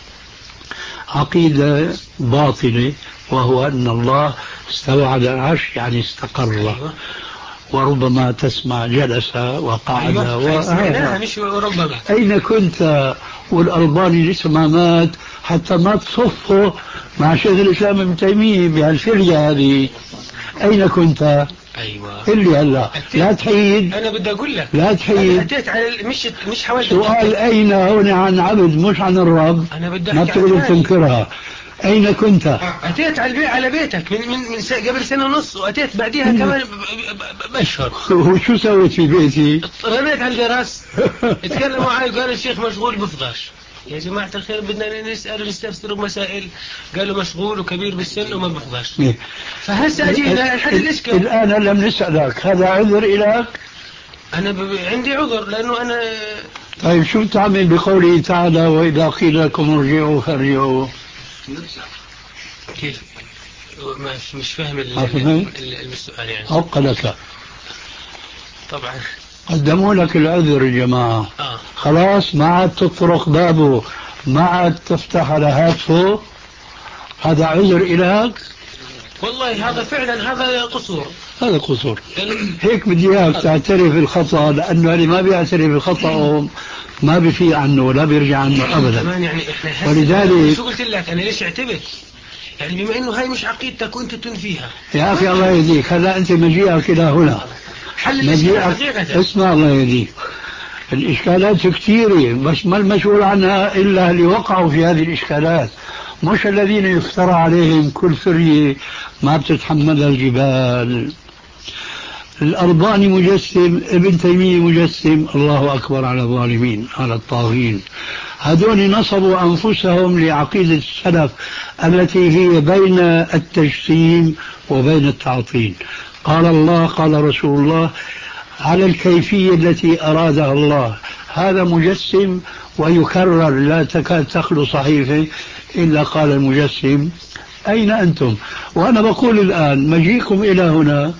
عقيدة باطلة، وهو أن الله استوى على العرش يعني استقر. وربما تسمع جلس وقعد.
أيوة. مش ربما.
أين كنت والألباني لسه ما مات حتى ما تصفه مع شيخ الإسلام ابن تيمية بهالفرية هذه؟ أين كنت؟
أيوة.
اللي هلا لا تحيد.
أنا بدي أقول لك
لا تحيد.
أتيت على مش مش حوالي
سؤال أين هون عن عبد مش عن الرب.
أنا بدي
ما تقدر تنكرها. أين كنت؟
أتيت على البيت على بيتك من من من قبل سنة ونص، وأتيت بعديها كمان بأشهر.
وشو سويت في بيتي؟
رميت على الجرس. اتكلموا معي قال الشيخ مشغول بفضاش. يا جماعة الخير بدنا نسأل ونستفسر مسائل، قالوا مشغول وكبير بالسن وما بفضاش. فهسه أجينا الحد الإشكال.
الآن لم نسألك هذا عذر إليك؟
أنا ب... عندي عذر لأنه أنا.
طيب شو تعمل بقوله تعالى وإذا قيل لكم ارجعوا فارجعوا؟
كيف؟ مش مش فاهم السؤال يعني.
أبقى لك.
طبعا
قدموا لك العذر يا جماعة.
آه.
خلاص ما عاد تطرق بابه، ما عاد تفتح على هاتفه، هذا عذر إليك؟
والله هذا فعلا هذا قصور.
هذا قصور. هيك بدي اياك تعترف بالخطأ، لأنه اللي ما بيعترف بالخطأ ما بيفي عنه لا بيرجع عنه أبدا.
كمان يعني إحنا
ولذلك
شو قلت لك أنا ليش اعتبت؟ يعني بما إنه هاي مش عقيدتك وأنت تنفيها.
يا أخي الله يهديك، هلا أنت مجيئك إلى هنا.
حل مجيئك.
اسمع الله يهديك، الإشكالات كثيرة بس ما المسؤول عنها إلا اللي وقعوا في هذه الإشكالات، مش الذين يفترى عليهم كل فرية ما بتتحملها الجبال. الألباني مجسم، ابن تيمية مجسم، الله أكبر على الظالمين على الطاغين. هذول نصبوا أنفسهم لعقيدة السلف التي هي بين التجسيم وبين التعطيل. قال الله قال رسول الله على الكيفية التي أرادها الله. هذا مجسم ويكرر لا تكاد تخلو صحيفة إلا قال المجسم أين أنتم؟ وأنا بقول الآن مجيئكم إلى هنا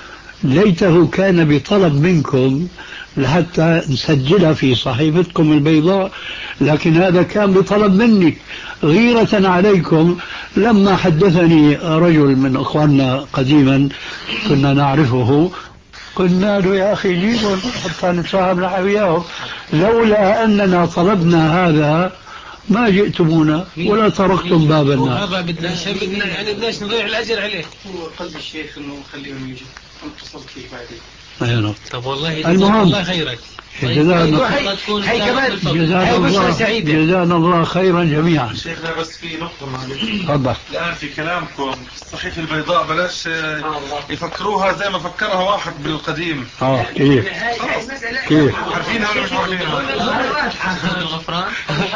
ليته كان بطلب منكم لحتى نسجلها في صحيفتكم البيضاء، لكن هذا كان بطلب مني غيرة عليكم. لما حدثني رجل من أخواننا قديما كنا نعرفه قلنا له يا أخي جيبوا حتى نتفاهم نحن وياه، لولا أننا طلبنا هذا ما جئتمونا ولا طرقتم بابنا.
وهذا بدنا بدنا يعني بدناش نضيع الأجر عليه.
هو قلب الشيخ إنه خليهم يجوا، أنا اتصلت فيه بعدين.
أيوة.
طب والله
المهم
الله خيرك.
جزانا
هي كمان
جزانا الله جزانا الله خيرا جميعا.
شيخنا بس في نقطة معلش.
تفضل.
الآن في كلامكم في الصحيفة البيضاء بلاش يفكروها زي ما فكرها واحد بالقديم.
اه كيف؟ كيف؟
عارفينها ولا مش عارفينها؟
الغفران.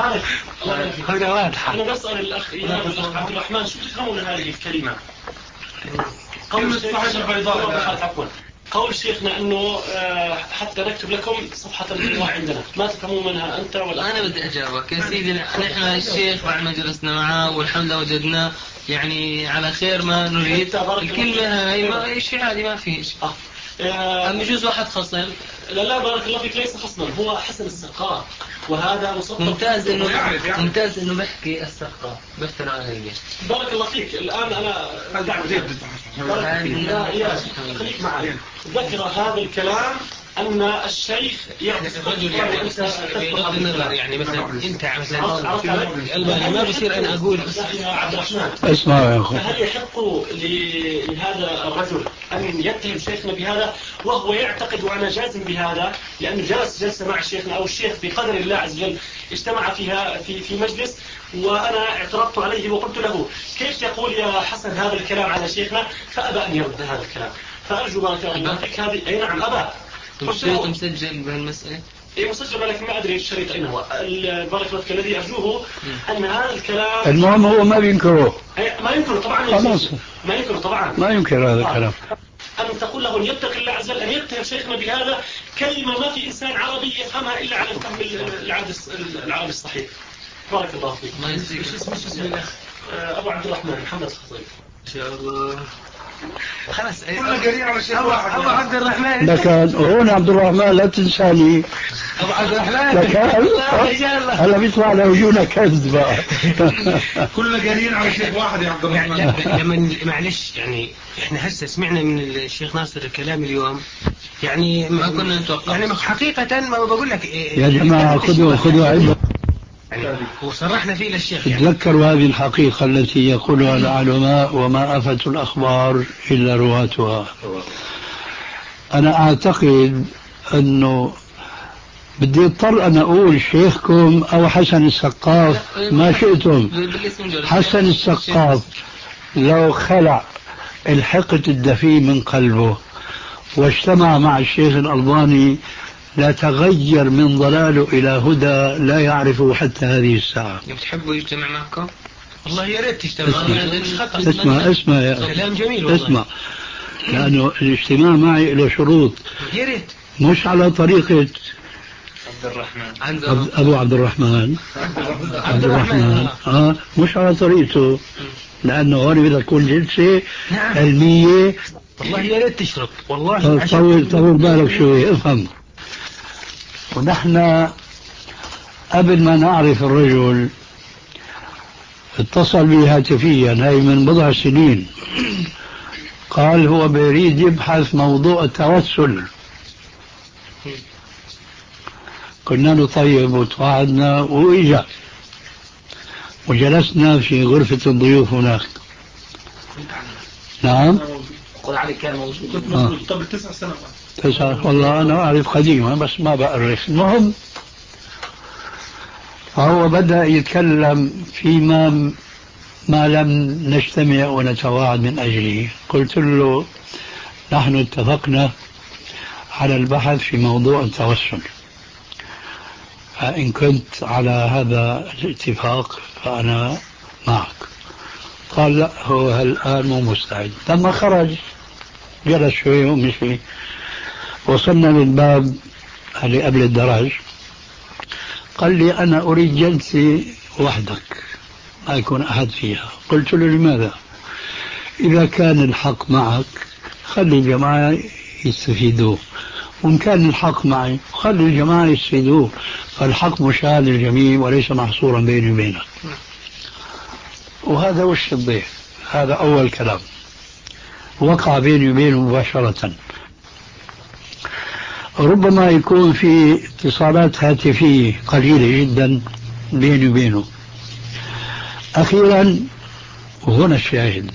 هذا واضحة.
أنا بسأل الأخ عبد الرحمن شو تفهموا من هذه الكلمة؟
كلمة الصحيفة البيضاء.
عفوا.
قول شيخنا أنه حتى نكتب لكم صفحة الإملاء عندنا، ما تفهمون منها أنت ولا
أنا بدي أجاوبك يا سيدي. نحن الشيخ بعد ما جلسنا معاه والحمد لله وجدناه يعني على خير ما نريد. الكلمة هاي ما شيء عادي ما فيه شيء.
آه.
أم يجوز واحد خصم؟
لا لا بارك الله فيك، ليس خصما، هو حسن السقاء، وهذا مصطلح
ممتاز انه يعني ممتاز انه بحكي السقاء بفتنا على هي.
بارك الله فيك. الان انا خليك معي. ذكر هذا الكلام ان الشيخ يعطي
الرجل يعني بغض النظر يعني مثلا انت مثلا ما بصير انا اقول
يا عبد الرحمن
اسمع يا اخوي،
فهل يحق لهذا الرجل ان يتهم شيخنا بهذا وهو يعتقد وانا جازم بهذا لانه جلس جلسه مع شيخنا او الشيخ بقدر الله عز وجل اجتمع فيها في في مجلس وانا اعترضت عليه وقلت له كيف يقول يا حسن هذا الكلام على شيخنا، فابى ان يرد هذا الكلام. فارجو بارك الله فيك هذه اي نعم ابى.
مسجل بهالمسألة؟
اي مسجل ولكن ما ادري الشريط اين هو. بارك الله فيك الذي ارجوه ان هذا الكلام
المهم هو ما بينكره.
ما ينكره طبعا.
خلاص
ما ينكره طبعا.
ما ينكر هذا الكلام.
أن تقول له أن يتق الله عز وجل أن يتهم شيخنا بهذا كلمة ما في إنسان عربي يفهمها إلا على الفهم العربي الصحيح. بارك الله فيك.
ما يزيد.
بسم الله. أبو عبد الرحمن محمد الخطيب.
إن شاء الله.
خلاص
كلنا قاعدين على شيء واحد.
أبو عبد الرحمن.
لكن هون عبد الرحمن لا تنساني.
أبو عبد الرحمن.
لكن هلا بيطلع لوجونا كذب بقى.
كلنا قاعدين على شيء واحد يا عبد الرحمن.
لما معلش يعني إحنا هسه سمعنا من الشيخ ناصر الكلام اليوم يعني
ما كنا نتوقع.
يعني حقيقة ما بقول لك
يا جماعة خذوا خذوا عبرة.
يعني وصرحنا فيه للشيخ
يعني. تذكروا هذه الحقيقة التي يقولها العلماء وما أفت الأخبار إلا رواتها. أنا أعتقد أنه بدي اضطر أن أقول شيخكم أو حسن السقاف ما شئتم. حسن السقاف لو خلع الحقد الدفي من قلبه واجتمع مع الشيخ الألباني لا تغير من ضلاله إلى هدى لا يعرفه حتى هذه الساعة.
بتحبوا يجتمع معكم؟
والله يا ريت تجتمع.
اسمع اسمع يا
كلام جميل والله.
اسمع لأنه الاجتماع معي له شروط.
يا ريت.
مش على طريقة
عبد الرحمن
عبد أبو عبد الرحمن عبد الرحمن آه مش على طريقته، لأنه هون بدها تكون جلسة علمية.
والله يا ريت تشرب والله.
طول طول بالك شوي افهم. ونحن قبل ما نعرف الرجل اتصل بي هاتفيا هاي من بضع سنين، قال هو بيريد يبحث موضوع التوسل. كنا نطيب وتواعدنا وإجا وجلسنا في غرفة الضيوف هناك. نعم
قل علي كان موجود.
آه.
قبل تسع سنوات.
تسع والله أنا أعرف قديما بس ما بأرخ. المهم فهو بدأ يتكلم فيما ما لم نجتمع ونتواعد من أجله. قلت له نحن اتفقنا على البحث في موضوع التوسل، فإن كنت على هذا الاتفاق فأنا معك. قال لا هو الآن مو مستعد. لما خرج جلس شوي ومشي، وصلنا للباب اللي قبل الدرج، قال لي أنا أريد جلسة وحدك ما يكون أحد فيها. قلت له لماذا؟ إذا كان الحق معك خلي الجماعة يستفيدوا، وإن كان الحق معي خلي الجماعة يستفيدوا، فالحق مشاهد للجميع وليس محصورا بيني وبينك. وهذا وش الضيف. هذا أول كلام وقع بيني وبينه مباشرة. ربما يكون في اتصالات هاتفية قليلة جدا بيني وبينه. أخيرا وهنا الشاهد،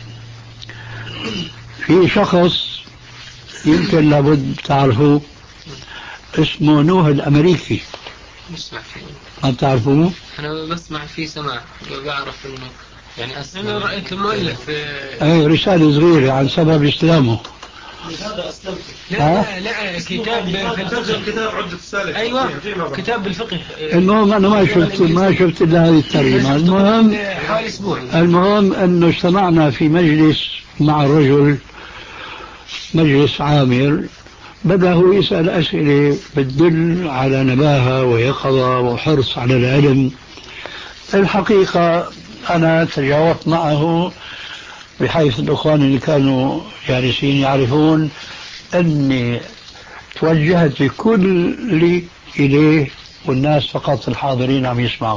في شخص يمكن لابد تعرفوه اسمه نوح الأمريكي.
بسمع فيه.
ما بتعرفوه؟
أنا بسمع فيه سماع بعرف إنه يعني أنا رأيت المؤلف
أي رسالة صغيرة عن سبب إسلامه.
لهذا أسلمت.
لا لا كتاب بالفقه.
كتاب عدة السالك.
أيوة كتاب بالفقه.
المهم أنا ما شفت ما شفت إلا هذه الترجمة. المهم
حوالي أسبوع.
المهم أنه اجتمعنا في مجلس مع الرجل، مجلس عامر بدأ هو يسأل أسئلة بتدل على نباهة ويقظة وحرص على العلم. الحقيقة أنا تجاوبت معه بحيث الأخوان اللي كانوا جالسين يعرفون أني توجهت بكل إليه والناس فقط الحاضرين عم يسمعوا،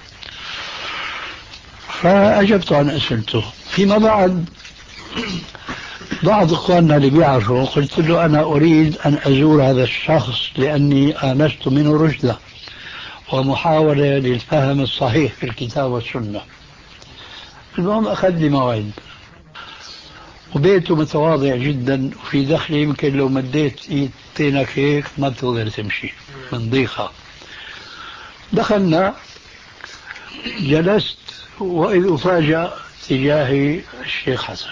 فأجبت عن أسئلته. فيما بعد بعض إخواننا اللي بيعرفوا قلت له أنا أريد أن أزور هذا الشخص لأني آنست منه رشدة ومحاولة للفهم الصحيح في الكتاب والسنة. المهم أخذ لي موعد، وبيته متواضع جدا وفي دخلي يمكن لو مديت ايدينك هيك ما بتقدر تمشي من ضيقة. دخلنا، جلست، وإذ أفاجأ تجاهي الشيخ حسن.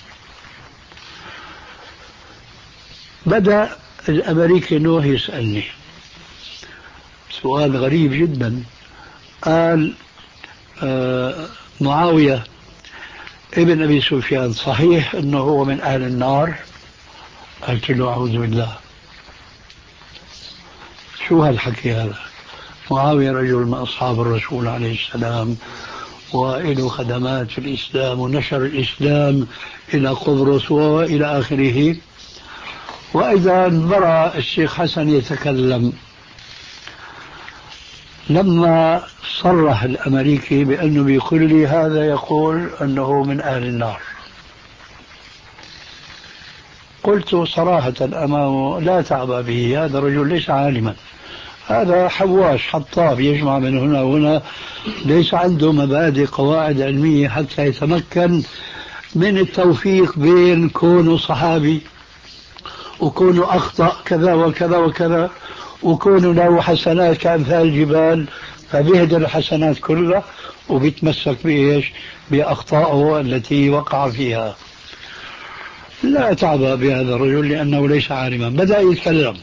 بدأ الأمريكي نوح يسألني سؤال غريب جدا. قال آه معاوية ابن أبي سفيان صحيح أنه هو من أهل النار؟ قلت له أعوذ بالله، شو هالحكي هذا؟ معاوية رجل من أصحاب الرسول عليه السلام وإله خدمات في الإسلام ونشر الإسلام إلى قبرص وإلى آخره. وإذا برأ الشيخ حسن يتكلم لما صرح الأمريكي بأنه بيقول لي هذا يقول أنه من أهل النار. قلت صراحة أمامه لا تعبأ به، هذا رجل ليس عالما، هذا حواش حطاب يجمع من هنا وهنا، ليس عنده مبادئ قواعد علمية حتى يتمكن من التوفيق بين كونه صحابي وكونه أخطأ كذا وكذا وكذا وكونه له حسنات كأمثال الجبال فبيهدر الحسنات كلها وبيتمسك بإيش؟ بأخطائه التي وقع فيها. لا تعبأ بهذا الرجل لأنه ليس عالما. بدأ يتكلم،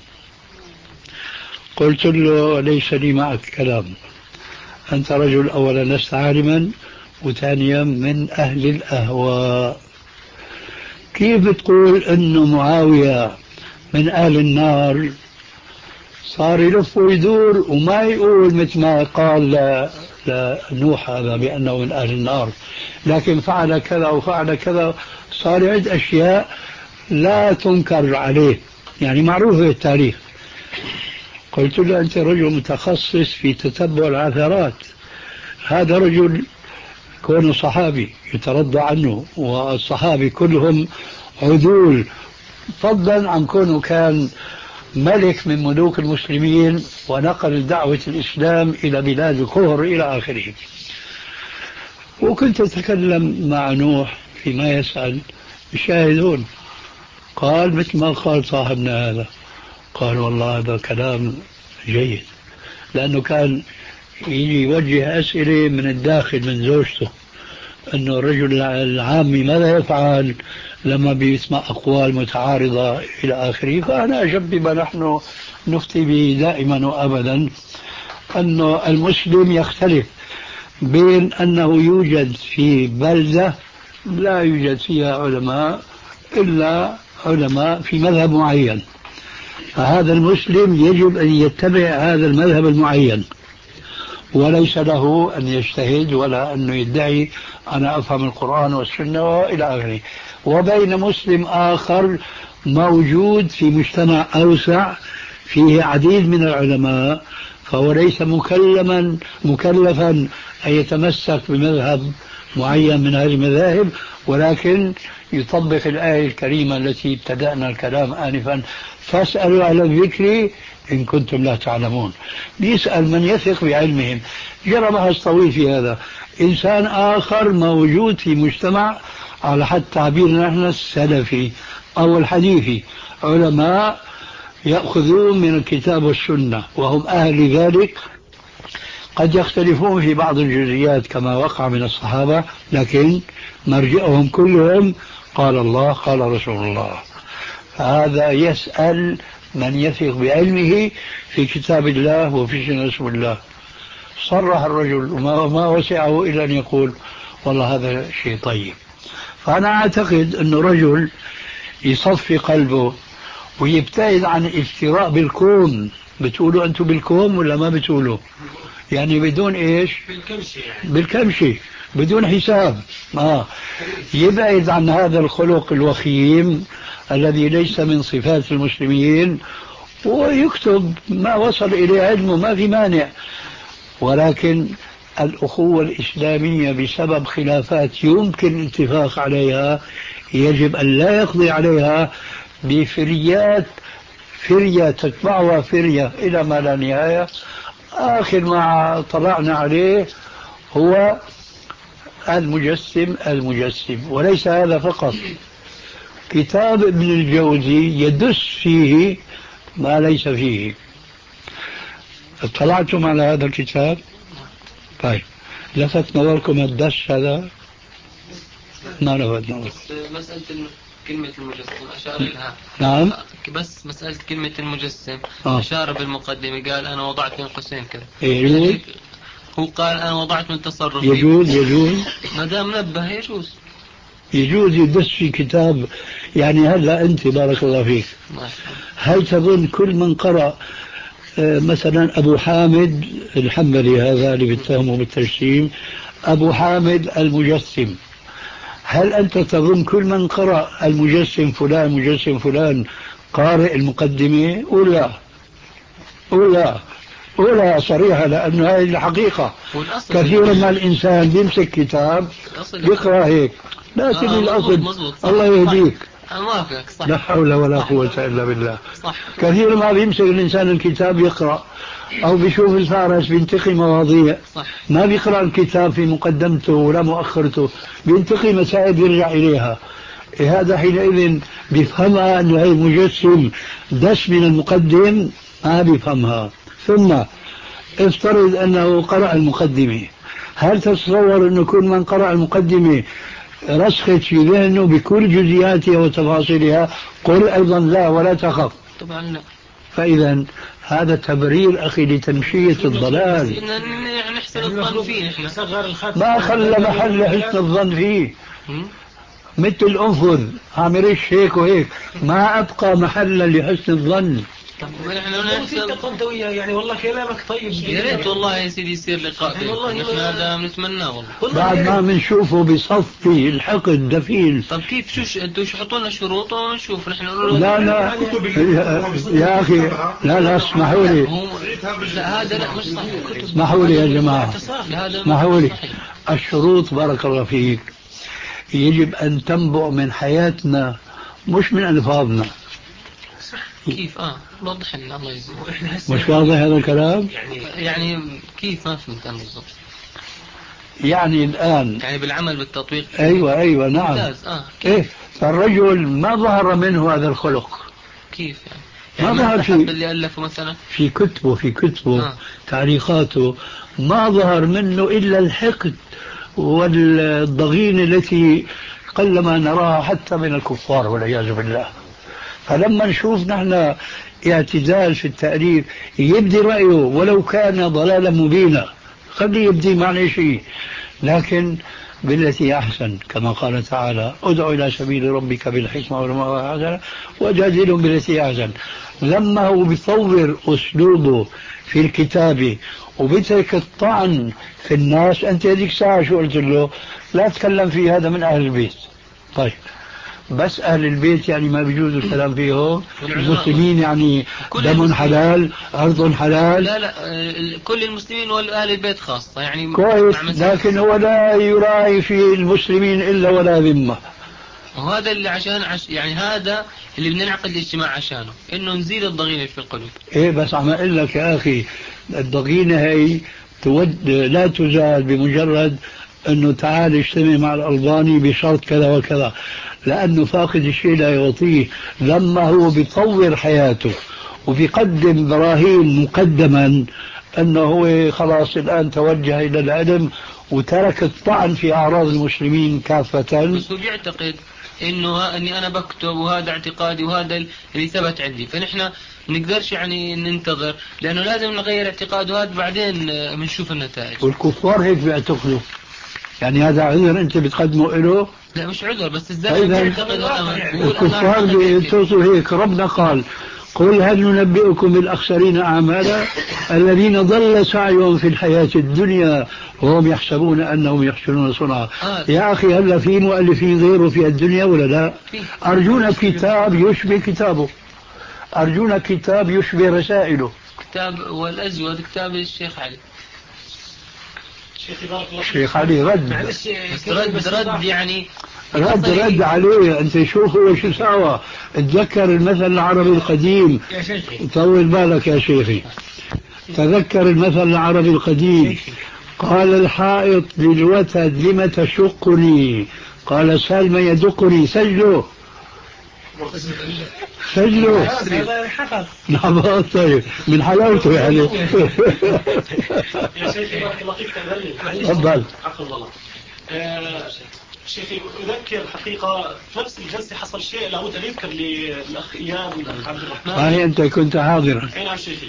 قلت له ليس لي معك كلام، أنت رجل أولا لست عالما وثانيا من أهل الأهواء. كيف بتقول أنه معاوية من أهل النار؟ صار يلف ويدور وما يقول مثل ما قال لنوح هذا بأنه من أهل النار، لكن فعل كذا وفعل كذا، صار يعد أشياء لا تنكر عليه، يعني معروفة في التاريخ. قلت له أنت رجل متخصص في تتبع العثرات، هذا رجل كونه صحابي يترضى عنه والصحابي كلهم عدول، فضلا عن كونه كان ملك من ملوك المسلمين ونقل دعوة الإسلام إلى بلاد الكفر إلى آخره. وكنت أتكلم مع نوح فيما يسأل يشاهدون. قال مثل ما قال صاحبنا هذا، قال والله هذا كلام جيد، لأنه كان يجي يوجه أسئلة من الداخل من زوجته أنه الرجل العامي ماذا يفعل لما بيسمع أقوال متعارضة إلى آخره. فأنا أجب بما نحن نفتي به دائما وأبدا، أنه المسلم يختلف بين أنه يوجد في بلدة لا يوجد فيها علماء إلا علماء في مذهب معين، فهذا المسلم يجب أن يتبع هذا المذهب المعين وليس له أن يجتهد ولا أنه يدعي أنا أفهم القرآن والسنة وإلى آخره. وبين مسلم آخر موجود في مجتمع أوسع فيه عديد من العلماء، فهو ليس مكلما مكلفا أن يتمسك بمذهب معين من هذه المذاهب، ولكن يطبق الآية الكريمة التي ابتدأنا الكلام آنفا، فاسألوا على الذكر إن كنتم لا تعلمون. بيسأل من يثق بعلمهم. جرى بحث طويل في هذا. إنسان آخر موجود في مجتمع على حد تعبيرنا نحن السلفي أو الحديثي، علماء يأخذون من الكتاب والسنة وهم أهل ذلك، قد يختلفون في بعض الجزئيات كما وقع من الصحابة، لكن مرجئهم كلهم قال الله قال رسول الله. فهذا يسأل من يثق بعلمه في كتاب الله وفي سنة رسول الله. صرح الرجل وما وسعه إلا أن يقول والله هذا شيء طيب. فأنا أعتقد أنه رجل يصفي قلبه ويبتعد عن الافتراء بالكون. بتقولوا أنتم بالكون ولا ما بتقولوا؟ يعني بدون إيش؟
بالكمشة يعني.
بالكمشة بدون حساب. آه. يبعد عن هذا الخلق الوخيم الذي ليس من صفات المسلمين، ويكتب ما وصل إليه علمه، ما في مانع. ولكن الأخوة الإسلامية بسبب خلافات يمكن الاتفاق عليها يجب أن لا يقضي عليها بفريات، فرية تتبعها فرية إلى ما لا نهاية. آخر ما طلعنا عليه هو المجسم المجسم. وليس هذا فقط، كتاب ابن الجوزي يدس فيه ما ليس فيه. اطلعتم على هذا الكتاب؟ طيب، لفت نظركم الدس هذا؟ ما لفت نظركم.
مسألة كلمة المجسم أشار لها.
نعم.
بس مسألة كلمة المجسم
آه.
أشار بالمقدمة، قال أنا وضعت من قوسين كذا.
يجوز.
هو قال أنا وضعت من تصرفي.
يجوز يجوز
ما دام نبه يجوز.
يجوز يدس في كتاب. يعني هلا أنت بارك الله فيك، هل تظن كل من قرأ مثلا أبو حامد الحنبلي هذا اللي بيتهمه بالتجسيم، أبو حامد المجسم، هل أنت تظن كل من قرأ المجسم فلان مجسم فلان قارئ المقدمة؟ ولا ولا ولا صريحة، لأنه هذه الحقيقة. كثيرا ما الإنسان بيمسك كتاب يقرأ هيك، لكن آه الأصل مزبوط. الله يهديك.
صح.
لا حول ولا
صح.
قوة إلا بالله.
صح.
كثير ما بيمسك الإنسان الكتاب يقرأ، أو بيشوف الفارس بينتقي مواضيع.
صح.
ما بيقرأ الكتاب في مقدمته ولا مؤخرته، بينتقي مسائل يرجع إليها. هذا حينئذ بيفهمها أنه هي مجسم دس من المقدم، ما بيفهمها. ثم افترض أنه قرأ المقدمة، هل تتصور أنه كل من قرأ المقدمة رسخت في ذهنه بكل جزئياتها وتفاصيلها؟ قل أيضا لا ولا تخف.
طبعا لا.
فإذا هذا تبرير أخي لتمشية الضلال.
نحسن الظن فيه.
ما خلى محل حسن الظن فيه، مثل الأنفذ عامريش هيك وهيك، ما أبقى محلا لحسن الظن.
يعني والله كلامك طيب.
يا ريت والله يا سيدي يصير لقاء بينكم، نحن هذا بنتمناه والله.
بعد ما بنشوفه بصفي الحقد دفين.
طب كيف شو انتوا شو حطوا لنا شروط ونشوف نحن نقول
لا لا يا, يا اخي لا لا اسمحوا لي.
لا هذا لا مش صحيح.
اسمحوا لي يا جماعه، اسمحوا لي. الشروط بارك الله فيك يجب ان تنبع من حياتنا مش من الفاظنا.
كيف اه وضح لنا الله يجزيك.
مش واضح هذا الكلام؟
يعني يعني كيف ما فهمت انا بالضبط.
يعني الان
يعني بالعمل بالتطبيق.
ايوه ايوه نعم.
ممتاز. اه
ايه فالرجل ما ظهر منه هذا الخلق.
كيف يعني؟
ما ظهر في
اللي ألفه مثلا
في كتبه في كتبه
آه.
تعليقاته ما ظهر منه إلا الحقد والضغينة التي قلما نراها حتى من الكفار والعياذ بالله. فلما نشوف نحن اعتزال في التأليف يبدي رأيه ولو كان ضلالا مبينا، خليه يبدي معنى شيء، لكن بالتي أحسن كما قال تعالى ادعو إلى سبيل ربك بالحكمة والموعظة الحسنة وجادلهم بالتي أحسن. لما هو بيطور أسلوبه في الكتابة وبترك الطعن في الناس، أنت هذيك الساعة شو قلت له؟ لا تكلم في هذا من أهل البيت. طيب بس أهل البيت يعني ما بيجوز الكلام فيهم؟ المسلمين يعني دم حلال أرض حلال؟
لا لا كل المسلمين وأهل البيت خاصة يعني
كويس، لكن هو لا يراعي في المسلمين إلا ولا ذمة.
وهذا اللي عشان عش يعني هذا اللي بدنا نعقد الاجتماع عشانه، إنه نزيل الضغينة في القلوب.
إيه بس عم أقول لك يا أخي الضغينة هي تود لا تزال بمجرد أنه تعال اجتمع مع الألباني بشرط كذا وكذا، لأنه فاقد الشيء لا يعطيه. لما هو بيطور حياته وبيقدم براهين مقدما أنه هو خلاص الآن توجه إلى العلم وترك الطعن في أعراض المسلمين كافة.
بس هو بيعتقد إنه أني أنا بكتب وهذا اعتقادي وهذا اللي ثبت عندي، فنحن نقدرش يعني ننتظر، لأنه لازم نغير اعتقاده هذا بعدين بنشوف النتائج.
والكفار هيك بيعتقدوا. يعني هذا عذر أنت بتقدمه له؟
لا مش عذر، بس الزلمة بيعتقد
الكفار بيتصلوا هيك. ربنا قال قل هل ننبئكم بالأخسرين أعمالا الذين ضل سعيهم في الحياة الدنيا وهم يحسبون أنهم يحسنون صنعا.
آه.
يا أخي هل في مؤلفين غيره في الدنيا ولا لا؟ أرجونا كتاب يشبه كتابه، أرجونا كتاب يشبه رسائله.
كتاب والأزود كتاب الشيخ علي.
الشيخ علي رد
رد رد يعني
رد رد عليه. انت شوف هو شو سوى. تذكر المثل العربي القديم، طول بالك يا شيخي، تذكر المثل العربي القديم. قال الحائط للوتد لم تشقني؟ قال سال من يدقني. سجله سجله نعم. طيب من حلاوته يعني.
يا شيخي بارك الله فيك
تفضل.
الله. شيخي أذكر حقيقة في نفس الجلسة حصل شيء لابد أن يذكر للأخ إياد والأخ عبد الرحمن.
هاي أنت كنت حاضرا.
أي نعم شيخي.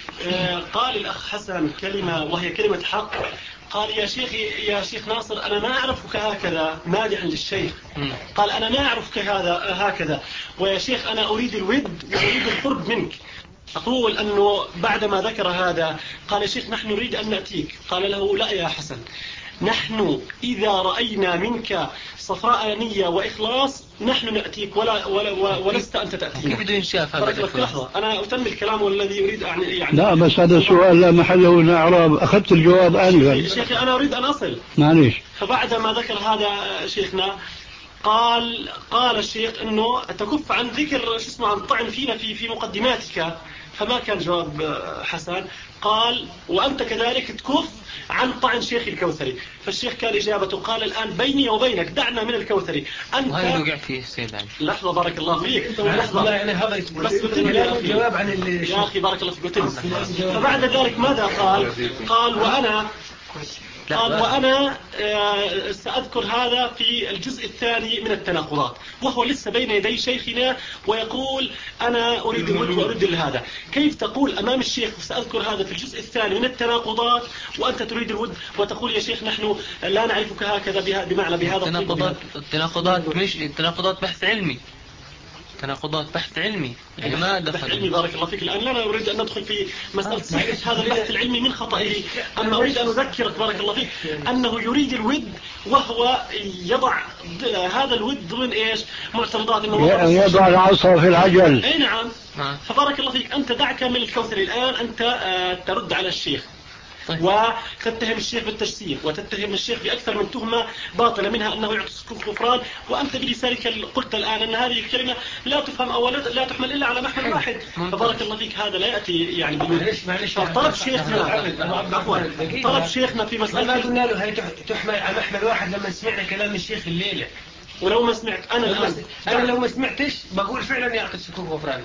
قال الأخ حسن كلمة وهي كلمة حق. قال يا شيخ يا شيخ ناصر أنا ما أعرفك هكذا، مادحا للشيخ. قال أنا ما أعرفك هذا هكذا، ويا شيخ أنا أريد الود وأريد القرب منك. أقول أنه بعدما ذكر هذا قال يا شيخ نحن نريد أن نأتيك. قال له لا يا حسن، نحن إذا رأينا منك صفراء نية وإخلاص نحن نأتيك ولا ولا ولست أنت تأتينا.
كيف بده ينشاف هذا؟
لحظة أنا أتم الكلام والذي يريد يعني.
لا بس هذا سؤال لا محله من إعراب، أخذت الجواب آنفا.
شيخي أنا أريد أن أصل.
معليش.
فبعدما ذكر هذا شيخنا قال قال الشيخ إنه تكف عن ذكر شو اسمه عن طعن فينا في في مقدماتك. فما كان جواب حسن. قال وأنت كذلك تكف عن طعن شيخ الكوثري. فالشيخ كان إجابته قال الآن بيني وبينك دعنا من الكوثري. أنت
هاي وقع فيه سيد علي.
لحظة بارك الله فيك.
لحظة يعني هذا
بس
جواب عن اللي
يا أخي بارك الله فيك. فبعد ذلك ماذا قال؟ قال وأنا قال وأنا سأذكر هذا في الجزء الثاني من التناقضات، وهو لسه بين يدي شيخنا ويقول أنا أريد الود وأريد هذا. كيف تقول أمام الشيخ سأذكر هذا في الجزء الثاني من التناقضات وأنت تريد الود وتقول يا شيخ نحن لا نعرفك هكذا بمعنى بهذا
التناقضات. التناقضات مش التناقضات بحث علمي، تناقضات بحث علمي يعني ما دخل
بحث علمي. بارك الله فيك. الآن لا أريد أن ندخل في مسألة صحيح هذا البحث العلمي من خطئه. أما أريد أن أذكرك بارك الله فيك أنه يريد الود وهو يضع هذا الود ضمن إيش معترضات إنه
يضع العصا في العجل.
أي نعم. فبارك الله فيك أنت دعك من الكوثري الآن أنت ترد على الشيخ. طيب. وتتهم الشيخ بالتجسيم وتتهم الشيخ بأكثر من تهمة باطلة منها أنه يعطي الغفران، وأنت بلسانك قلت الآن أن هذه الكلمة لا تفهم أو لا تحمل إلا على محمل واحد. فبارك الله فيك هذا لا يأتي يعني طلب شيخنا طلب شيخنا في مسألة
ما قلنا له هي تحمل على محمل واحد لما سمعنا كلام الشيخ الليلة.
ولو ما سمعت أنا الآن
أنا لو ما سمعتش بقول فعلا يعطي السكوك غفران.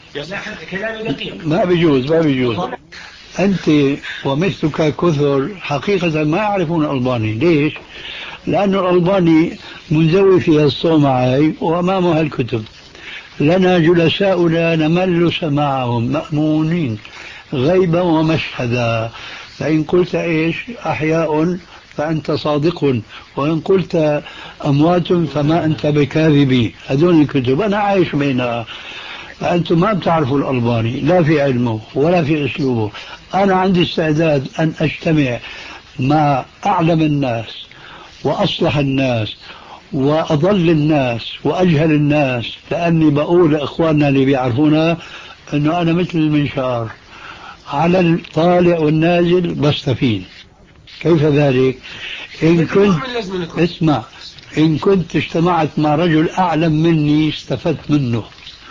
كلامي دقيق.
ما بيجوز ما بيجوز. أنت ومثلك كثر حقيقة ما يعرفون الألباني. ليش؟ لأن الألباني منزوي فيها الصومعة وأمامها الكتب. لنا جلساؤنا نمل سماعهم مأمونين غيبا ومشهدا. فإن قلت إيش أحياء فأنت صادق، وإن قلت أموات فما أنت بكاذبي. هذول الكتب أنا عايش بينها. أنتم ما بتعرفوا الألباني لا في علمه ولا في أسلوبه. أنا عندي استعداد أن أجتمع مع أعلم الناس وأصلح الناس وأضل الناس وأجهل الناس، لأني بقول لإخواننا اللي بيعرفونا أنه أنا مثل المنشار على الطالع والنازل بستفيد. كيف ذلك؟ إن كنت اسمع إن كنت اجتمعت مع رجل أعلم مني استفدت منه،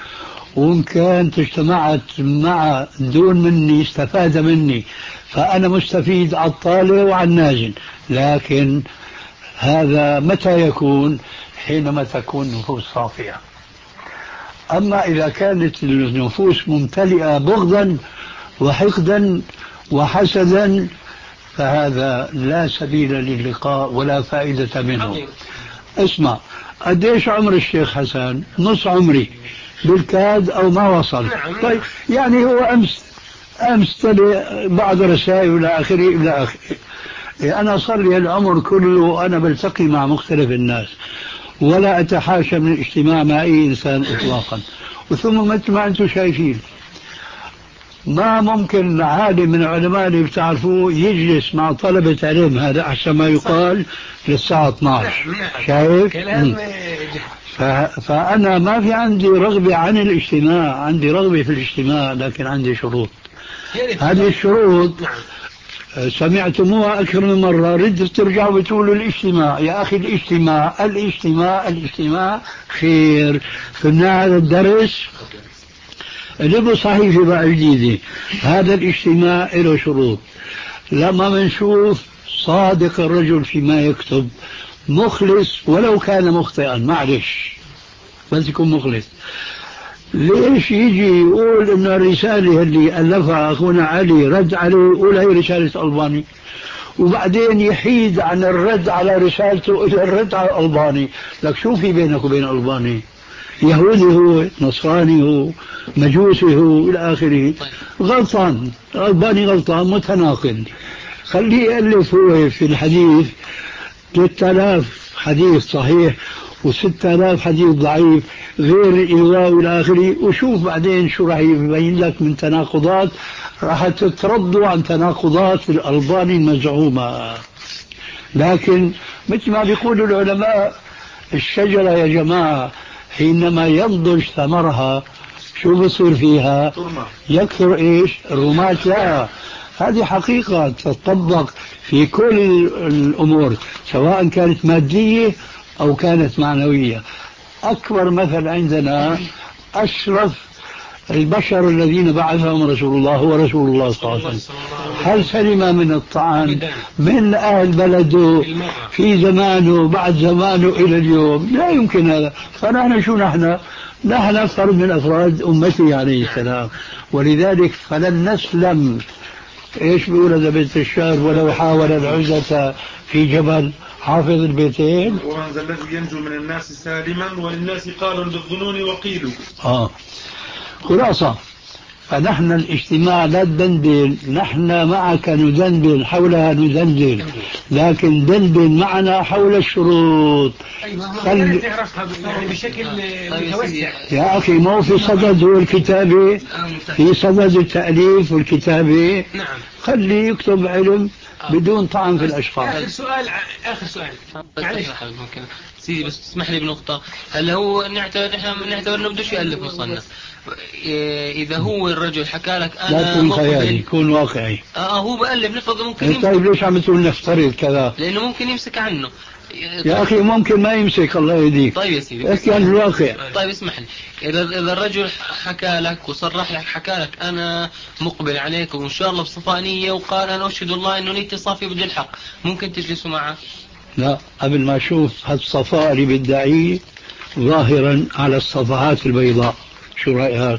وإن كانت اجتمعت مع دون مني استفاد مني، فأنا مستفيد على الطالع وعلى النازل. لكن هذا متى يكون؟ حينما تكون نفوس صافية. أما إذا كانت النفوس ممتلئة بغضا وحقدا وحسدا فهذا لا سبيل للقاء ولا فائدة منه. اسمع، قديش عمر الشيخ حسن؟ نص عمري بالكاد أو ما وصل. طيب يعني هو أمس أمس تلي بعض رسائل إلى آخره إلى آخره. أنا صار لي العمر كله أنا بلتقي مع مختلف الناس ولا أتحاشى من الاجتماع مع أي إنسان إطلاقا. وثم مثل ما أنتم شايفين ما ممكن عالم من العلماء اللي بتعرفوه يجلس مع طلبة علم، هذا أحسن ما يقال، للساعة اثني عشر. شايف؟
كلام.
فأنا ما في عندي رغبة عن الاجتماع، عندي رغبة في الاجتماع لكن عندي شروط. هذه الشروط سمعتموها أكثر من مرة، ردوا ترجعوا بتقولوا الاجتماع. يا أخي الاجتماع الاجتماع الاجتماع خير. فمنا هذا الدرس اللي صحيفة بقى جديدة. هذا الاجتماع له شروط. لما منشوف صادق الرجل فيما يكتب، مخلص ولو كان مخطئا، معلش بس يكون مخلص. ليش يجي يقول ان الرسالة اللي ألفها أخونا علي رد عليه يقول هي رسالة ألباني، وبعدين يحيد عن الرد على رسالته إلى الرد على الألباني؟ لك شو في بينك وبين ألباني؟ يهودي هو، نصراني هو، مجوسي هو، إلى آخره. غلطان، الألباني غلطان، متناقض. خليه يألف هو في الحديث ثلاثة آلاف حديث صحيح وستة آلاف حديث ضعيف غير الإيواء والى آخره، وشوف بعدين شو راح يبين لك من تناقضات، راح تتردوا عن تناقضات في الألباني المزعومة. لكن مثل ما بيقولوا العلماء، الشجرة يا جماعة حينما ينضج ثمرها شو بصير فيها؟ يكثر ايش؟ الرمات لها. هذه حقيقة تطبق في كل الأمور سواء كانت مادية أو كانت معنوية. أكبر مثل عندنا أشرف البشر الذين بعثهم رسول الله هو رسول الله صلى الله عليه وسلم. هل سلم من الطعن من أهل بلده في زمانه بعد زمانه إلى اليوم؟ لا يمكن هذا. فنحن شو نحن؟ نحن فرد من أفراد أمته عليه السلام. ولذلك فلن نسلم. ايش بيقول هذا بيت الشعر؟ ولو حاول العزة في جبل، حافظ البيتين.
وهذا الذي ينجو من الناس سالما وللناس قال بالظنون وقيلوا.
اه خلاصة، فنحن الاجتماع لا تدندن، نحن معك ندندن حولها ندندن، لكن دندن معنا حول الشروط.
خل... تعرفها يعني بشكل متوسع
يا أخي. ما هو في صدد هو الكتابة، في صدد التأليف والكتابة.
نعم.
خلي يكتب علم بدون طعن في الأشخاص.
آخر سؤال آخر سؤال
معلش ممكن سيدي بس تسمح لي بنقطة. هل هو نعتبر نحن نعتبر انه بدوش يألف مصنف؟ إذا هو الرجل حكى لك أنا
لا تكون خيالي، يكون واقعي.
آه هو بألف نفرض ممكن يمسك.
طيب ليش عم تقول نفترض كذا؟
لأنه ممكن يمسك عنه.
يا أخي ممكن ما يمسك، الله يهديك.
طيب يا سيدي
احكي عن الواقع.
طيب اسمح لي، إذا إذا الرجل حكى لك وصرح لك حكى لك أنا مقبل عليك وإن شاء الله بصفاء نية، وقال أنا أشهد الله إنه نيتي صافية بدي الحق، ممكن تجلسوا معه؟
لا، قبل ما أشوف هالصفاء اللي بدعيه ظاهرا على الصفحات البيضاء. شو رأيك؟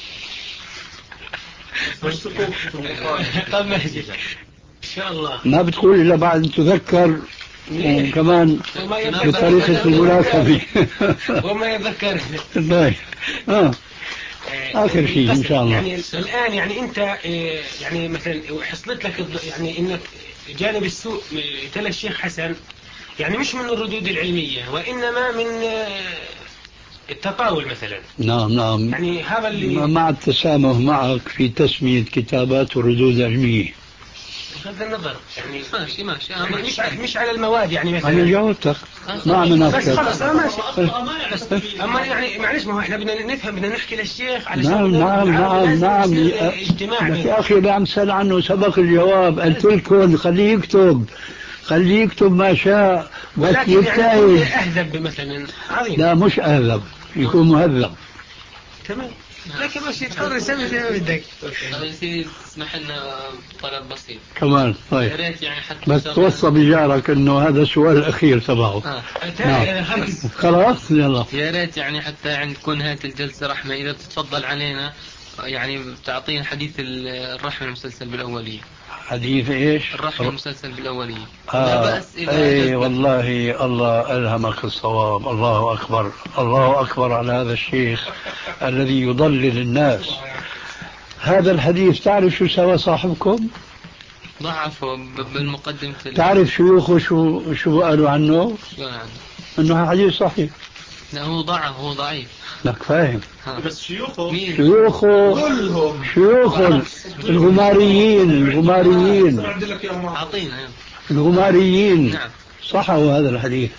طب ماشي إن شاء الله.
ما بتقول إلا بعد أن تذكر وكمان بطريقة الملاكمة.
وما يذكر.
طيب آه. آخر شيء إن شاء الله.
يعني الآن يعني أنت يعني مثلا حصلت لك يعني إنك جانب السوء تلا الشيخ حسن، يعني مش من الردود العلمية وإنما من التطاول مثلا.
نعم نعم.
يعني هذا اللي
مع التسامح معك في تسمية كتابات الردود العلمية.
بغض النظر يعني
ماشي ماشي
يعني مش مش على المواد يعني مثلا.
أنا جاوبتك ما عم
بس خلص
نفكر.
ماشي. أما يعني معلش ما هو إحنا بدنا نفهم، بدنا نحكي للشيخ على
نعم نعم نعم نعم.
اجتماع.
يا أخي اللي عم سأل عنه سبق الجواب. قلت لكم خليه يكتب، خليه يكتب ما شاء بس يجتهد.
يعني أهذب مثلا عظيم.
لا مش أهذب، يكون مهذب.
تمام. لكن بس يتحرر يسوي زي ما بدك.
طيب سيدي اسمح لنا طلب بسيط
كمان. طيب
يا ريت يعني حتى
بس توصى بجارك انه هذا السؤال الاخير تبعه.
آه.
نعم.
خلص
خلاص يلا.
يا ريت يعني حتى عند تكون نهاية الجلسة رحمة إذا تتفضل علينا يعني تعطينا حديث الرحمة المسلسل بالأولية.
حديث ايش؟
الرحمة المسلسل بالأولية.
آه.
لا بأس إذا
اي والله الله ألهمك الصواب. الله أكبر الله أكبر على هذا الشيخ الذي يضلل الناس. هذا الحديث تعرف شو سوى صاحبكم؟
ضعفوا بالمقدمة.
تعرف شيوخه شو شو قالوا عنه؟
شو يعني؟
انه حديث صحيح.
لا هو ضعف، هو ضعيف.
لك فاهم.
بس شيوخه
مين؟
شيوخه كلهم شيوخه الغماريين الغماريين
أعطينا
الغماريين
نعم
صحوا هذا الحديث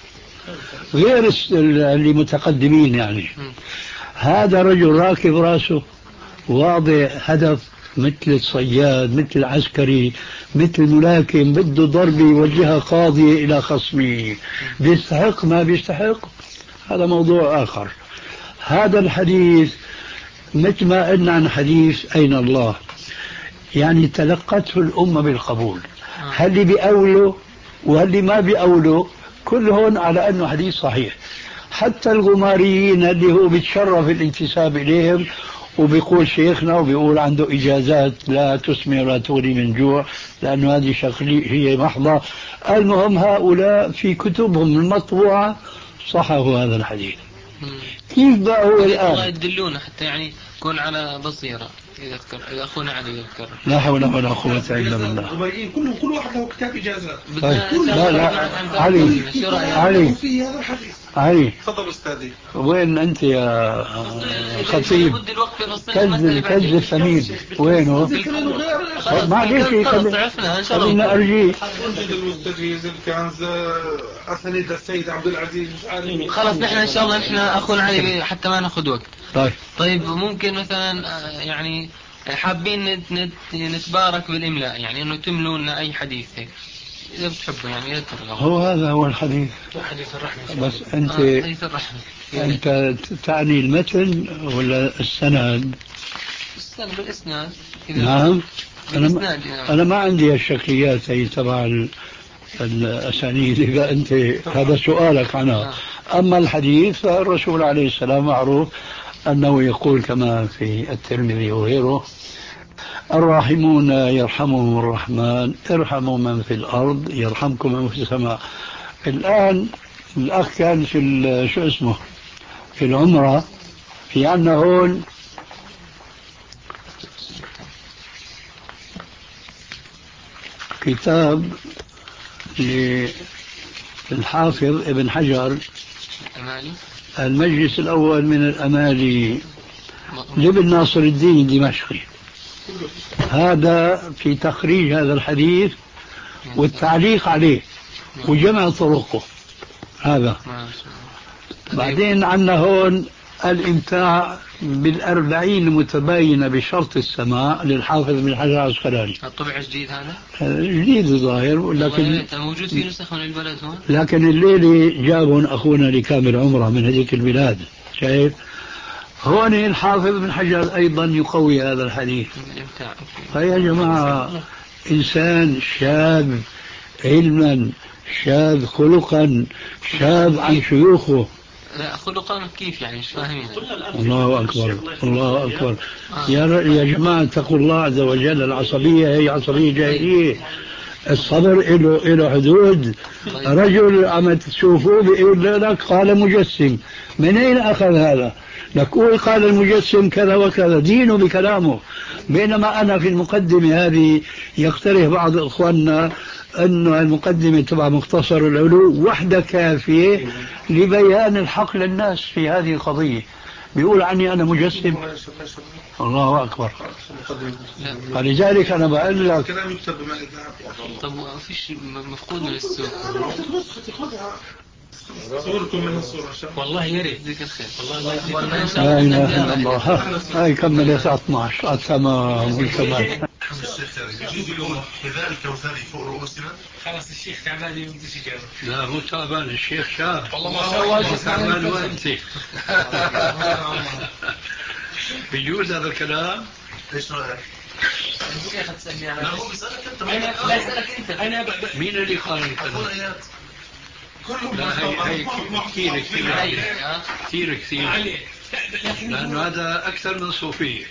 غير اللي متقدمين يعني. م. هذا رجل راكب راسه واضع هدف مثل الصياد مثل العسكري مثل الملاكم بده ضربة يوجهها قاضية إلى خصمه، بيستحق ما بيستحق هذا موضوع آخر. هذا الحديث مثل ما قلنا عن حديث أين الله، يعني تلقته الأمة بالقبول. هل اللي بيأولوا وهل اللي ما بيأولوا كلهم على أنه حديث صحيح. حتى الغماريين اللي هو بيتشرف الانتساب إليهم وبيقول شيخنا وبيقول عنده إجازات لا تسمي ولا تغني من جوع لأنه هذه شكلية محضة. المهم هؤلاء في كتبهم المطبوعة صححوا هذا الحديث. كيف بقى هو الآن؟
الله يدلونا حتى يعني يكون على بصيرة. يذكر إذا أخونا علي يذكر.
لا حول ولا قوة إلا بالله.
الغماريين كلهم كل واحد له كتاب إجازات.
لا لا علي علي علي
تفضل أستاذي.
وين أنت يا خطيب؟ كذب كذب ثمين. وينه؟ ما عليك خلينا أرجيه.
وجد المستجيز الكنز أسانيد السيد عبد العزيز.
خلاص نحن إن شاء الله نحن أخونا علي حتى ما نأخذ وقت.
طيب
طيب ممكن مثلا يعني حابين نتبارك بالإملاء يعني إنه تملوا لنا أي حديث هيك إذا بتحبوا يعني إذا ترغبوا.
هو هذا هو الحديث.
حديث الرحمة.
بس أنت
آه حديث الرحمة.
أنت تعني المتن ولا السند؟
السند بالإسناد.
نعم. أنا
يعني.
أنا ما عندي الشكليات هي تبع الأسانيد إذا أنت هذا سؤالك عنها. أما الحديث فالرسول عليه السلام معروف أنه يقول كما في الترمذي وغيره الراحمون يرحمهم الرحمن ارحموا من في الأرض يرحمكم من في السماء. الآن الأخ كان في شو اسمه في العمرة في عنا هون كتاب للحافظ ابن حجر المجلس الأول من الأمالي لابن ناصر الدين الدمشقي. هذا في تخريج هذا الحديث والتعليق عليه وجمع طرقه. هذا بعدين عنا هون الإمتاع بالأربعين المتباينة بشرط السماع للحافظ بن حجر العسقلاني.
الطبع جديد هذا؟
جديد الظاهر لكن
موجود في نسخ من البلد هون.
لكن الليلة جابون أخونا لكامل عمره من هذيك البلاد. شايف هون الحافظ بن حجر أيضا يقوي هذا الحديث. فيا جماعة إنسان شاب علما شاب خلقا شاب عن شيوخه.
لا خلقا كيف يعني مش فاهمين.
الله أكبر الله أكبر. يا يا جماعة اتقوا الله عز وجل. العصبية هي عصبية جاهلية. الصبر له له حدود. رجل عم تشوفوه بيقول لك قال مجسم. من أين أخذ هذا؟ نقول قال المجسم كذا وكذا دينه بكلامه. بينما أنا في المقدمة هذه يقترح بعض إخواننا أنه المقدمة تبع مختصر العلو وحدة كافية لبيان الحق للناس في هذه القضية. بيقول عني أنا مجسم. الله أكبر. فلذلك أنا بقول لك
كلام يكتب بما الذهب.
طب ما فيش مفقود من السوق.
صوركم من الصورة
والله يا ريت ذيك الخير. والله
لا إله إلا الله. هاي كمل الساعة اثنعش التمام والكمال.
يجوز اليوم حذاء الكوثري فوق رؤوسنا.
خلاص الشيخ تعبان يمديش يجاوب.
لا مو تعبان الشيخ شاب.
والله ما شاء الله
تعبان وانت. بيجوز هذا الكلام؟
ايش رايك؟
الشيخ تسألني عنه.
لا هو بيسألك انت.
لا يسألك انت. انا
مين اللي قال الكلام؟ لا هي هي كثير كثير كثير كثير لأنه هذا أكثر من صوفية.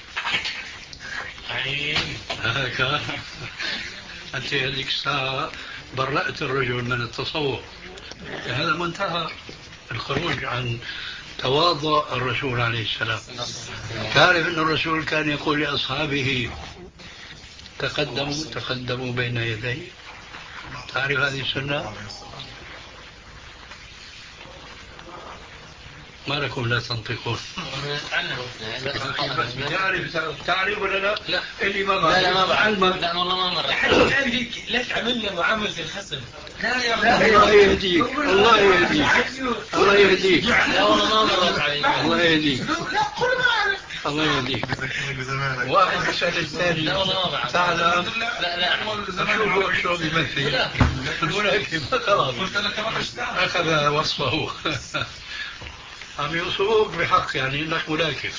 هكذا أنت هذيك الساعة برأت الرجل من التصوف. هذا منتهى الخروج عن تواضع الرسول عليه السلام. تعرف أن الرسول كان يقول لأصحابه تقدموا تقدموا بين يدي. تعرف هذه السنة؟ ما لكم لا تنطقون؟ تعرف تعرف ولا لا؟
لا
اللي ما
لا لا ما بعرف.
بعرف.
لا والله ما مر.
حتى الآن هيك ليش عملنا معاملة الخصم؟
لا يا الله يهديك الله يهديك الله يهديك.
لا والله ما مرت علي.
الله يهديك الله يهديك. واحد يسأل الثاني.
لا والله ما بعرف.
تعلم؟
لا لا
شوفوا شلون بيمثل. المنافق خلاص أخذ وصفه. عم يوصفوك بحق يعني انك ملاكم.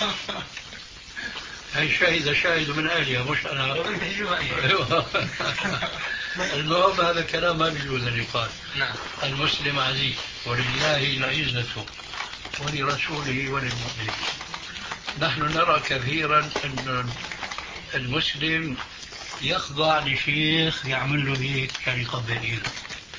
هي شاهد شاهد من اهلها مش انا. المهم هذا الكلام ما بيجوز ان يقال.
نعم.
المسلم عزيز ولله العزة ولرسوله وللمؤمنين. نحن نرى كثيرا ان المسلم يخضع لشيخ يعمل له هيك يعني يقبل ايده.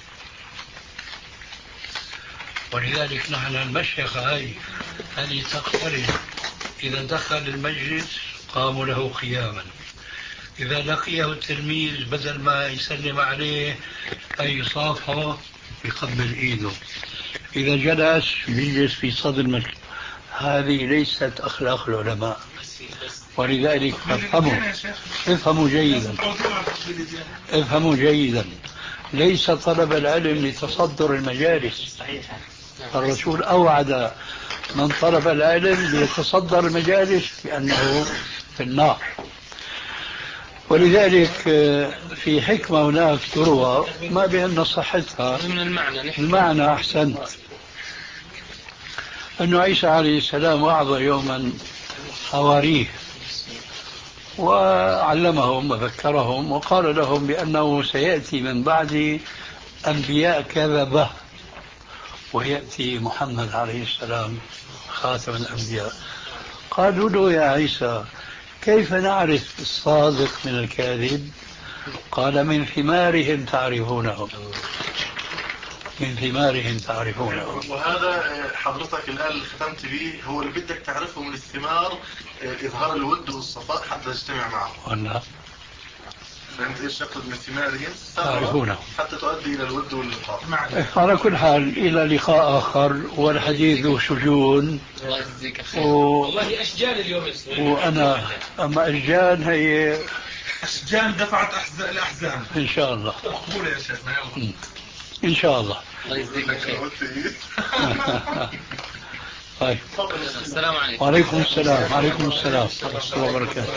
ولذلك نحن المشيخة هاي هذه تقترن إذا دخل المجلس قاموا له قياما. إذا لقيه التلميذ بدل ما يسلم عليه أي يصافحه يقبل إيده. إذا جلس يجلس في صدر المجلس. هذه ليست أخلاق العلماء. ولذلك افهموا افهموا جيدا افهموا جيدا ليس طلب العلم لتصدر المجالس. الرسول أوعد من طلب العلم ليتصدر المجالس بأنه في النار. ولذلك في حكمة هناك تروى ما بأن صحتها
من المعنى.
المعنى أحسن أن عيسى عليه السلام وعظ يوما حواريه وعلمهم وذكرهم وقال لهم بأنه سيأتي من بعد أنبياء كذبة ويأتي محمد عليه السلام خاتم الأنبياء. قالوا له يا عيسى كيف نعرف الصادق من الكاذب؟ قال من ثمارهم تعرفونهم من ثمارهم تعرفونه.
وهذا حضرتك الآن اللي ختمت به هو اللي بدك تعرفه من الثمار، إظهار الود والصفاء حتى تجتمع معه.
والله
فهمت ايش يقصد من ثمارهم
تعرفونه
حتى تؤدي الى الود واللقاء.
على كل حال الى لقاء اخر والحديث ذو شجون.
الله يجزيك خير.
والله اشجان اليوم اسمه.
وانا اما اشجان هي
اشجان دفعت احزان الاحزان
ان شاء الله.
مقبوله يا شيخنا يلا
ان شاء الله.
الله يجزيك خير.
طيب.
السلام عليكم.
وعليكم السلام. وعليكم السلام ورحمة الله وبركاته.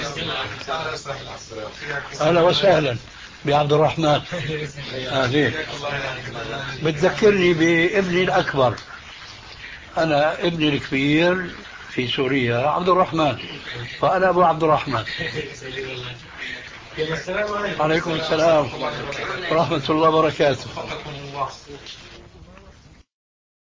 أهلا وسهلا بعبد الرحمن. أهلين. بتذكرني بابني الأكبر. أنا ابني الكبير في سوريا عبد الرحمن فأنا أبو عبد الرحمن. عليكم السلام ورحمة الله وبركاته.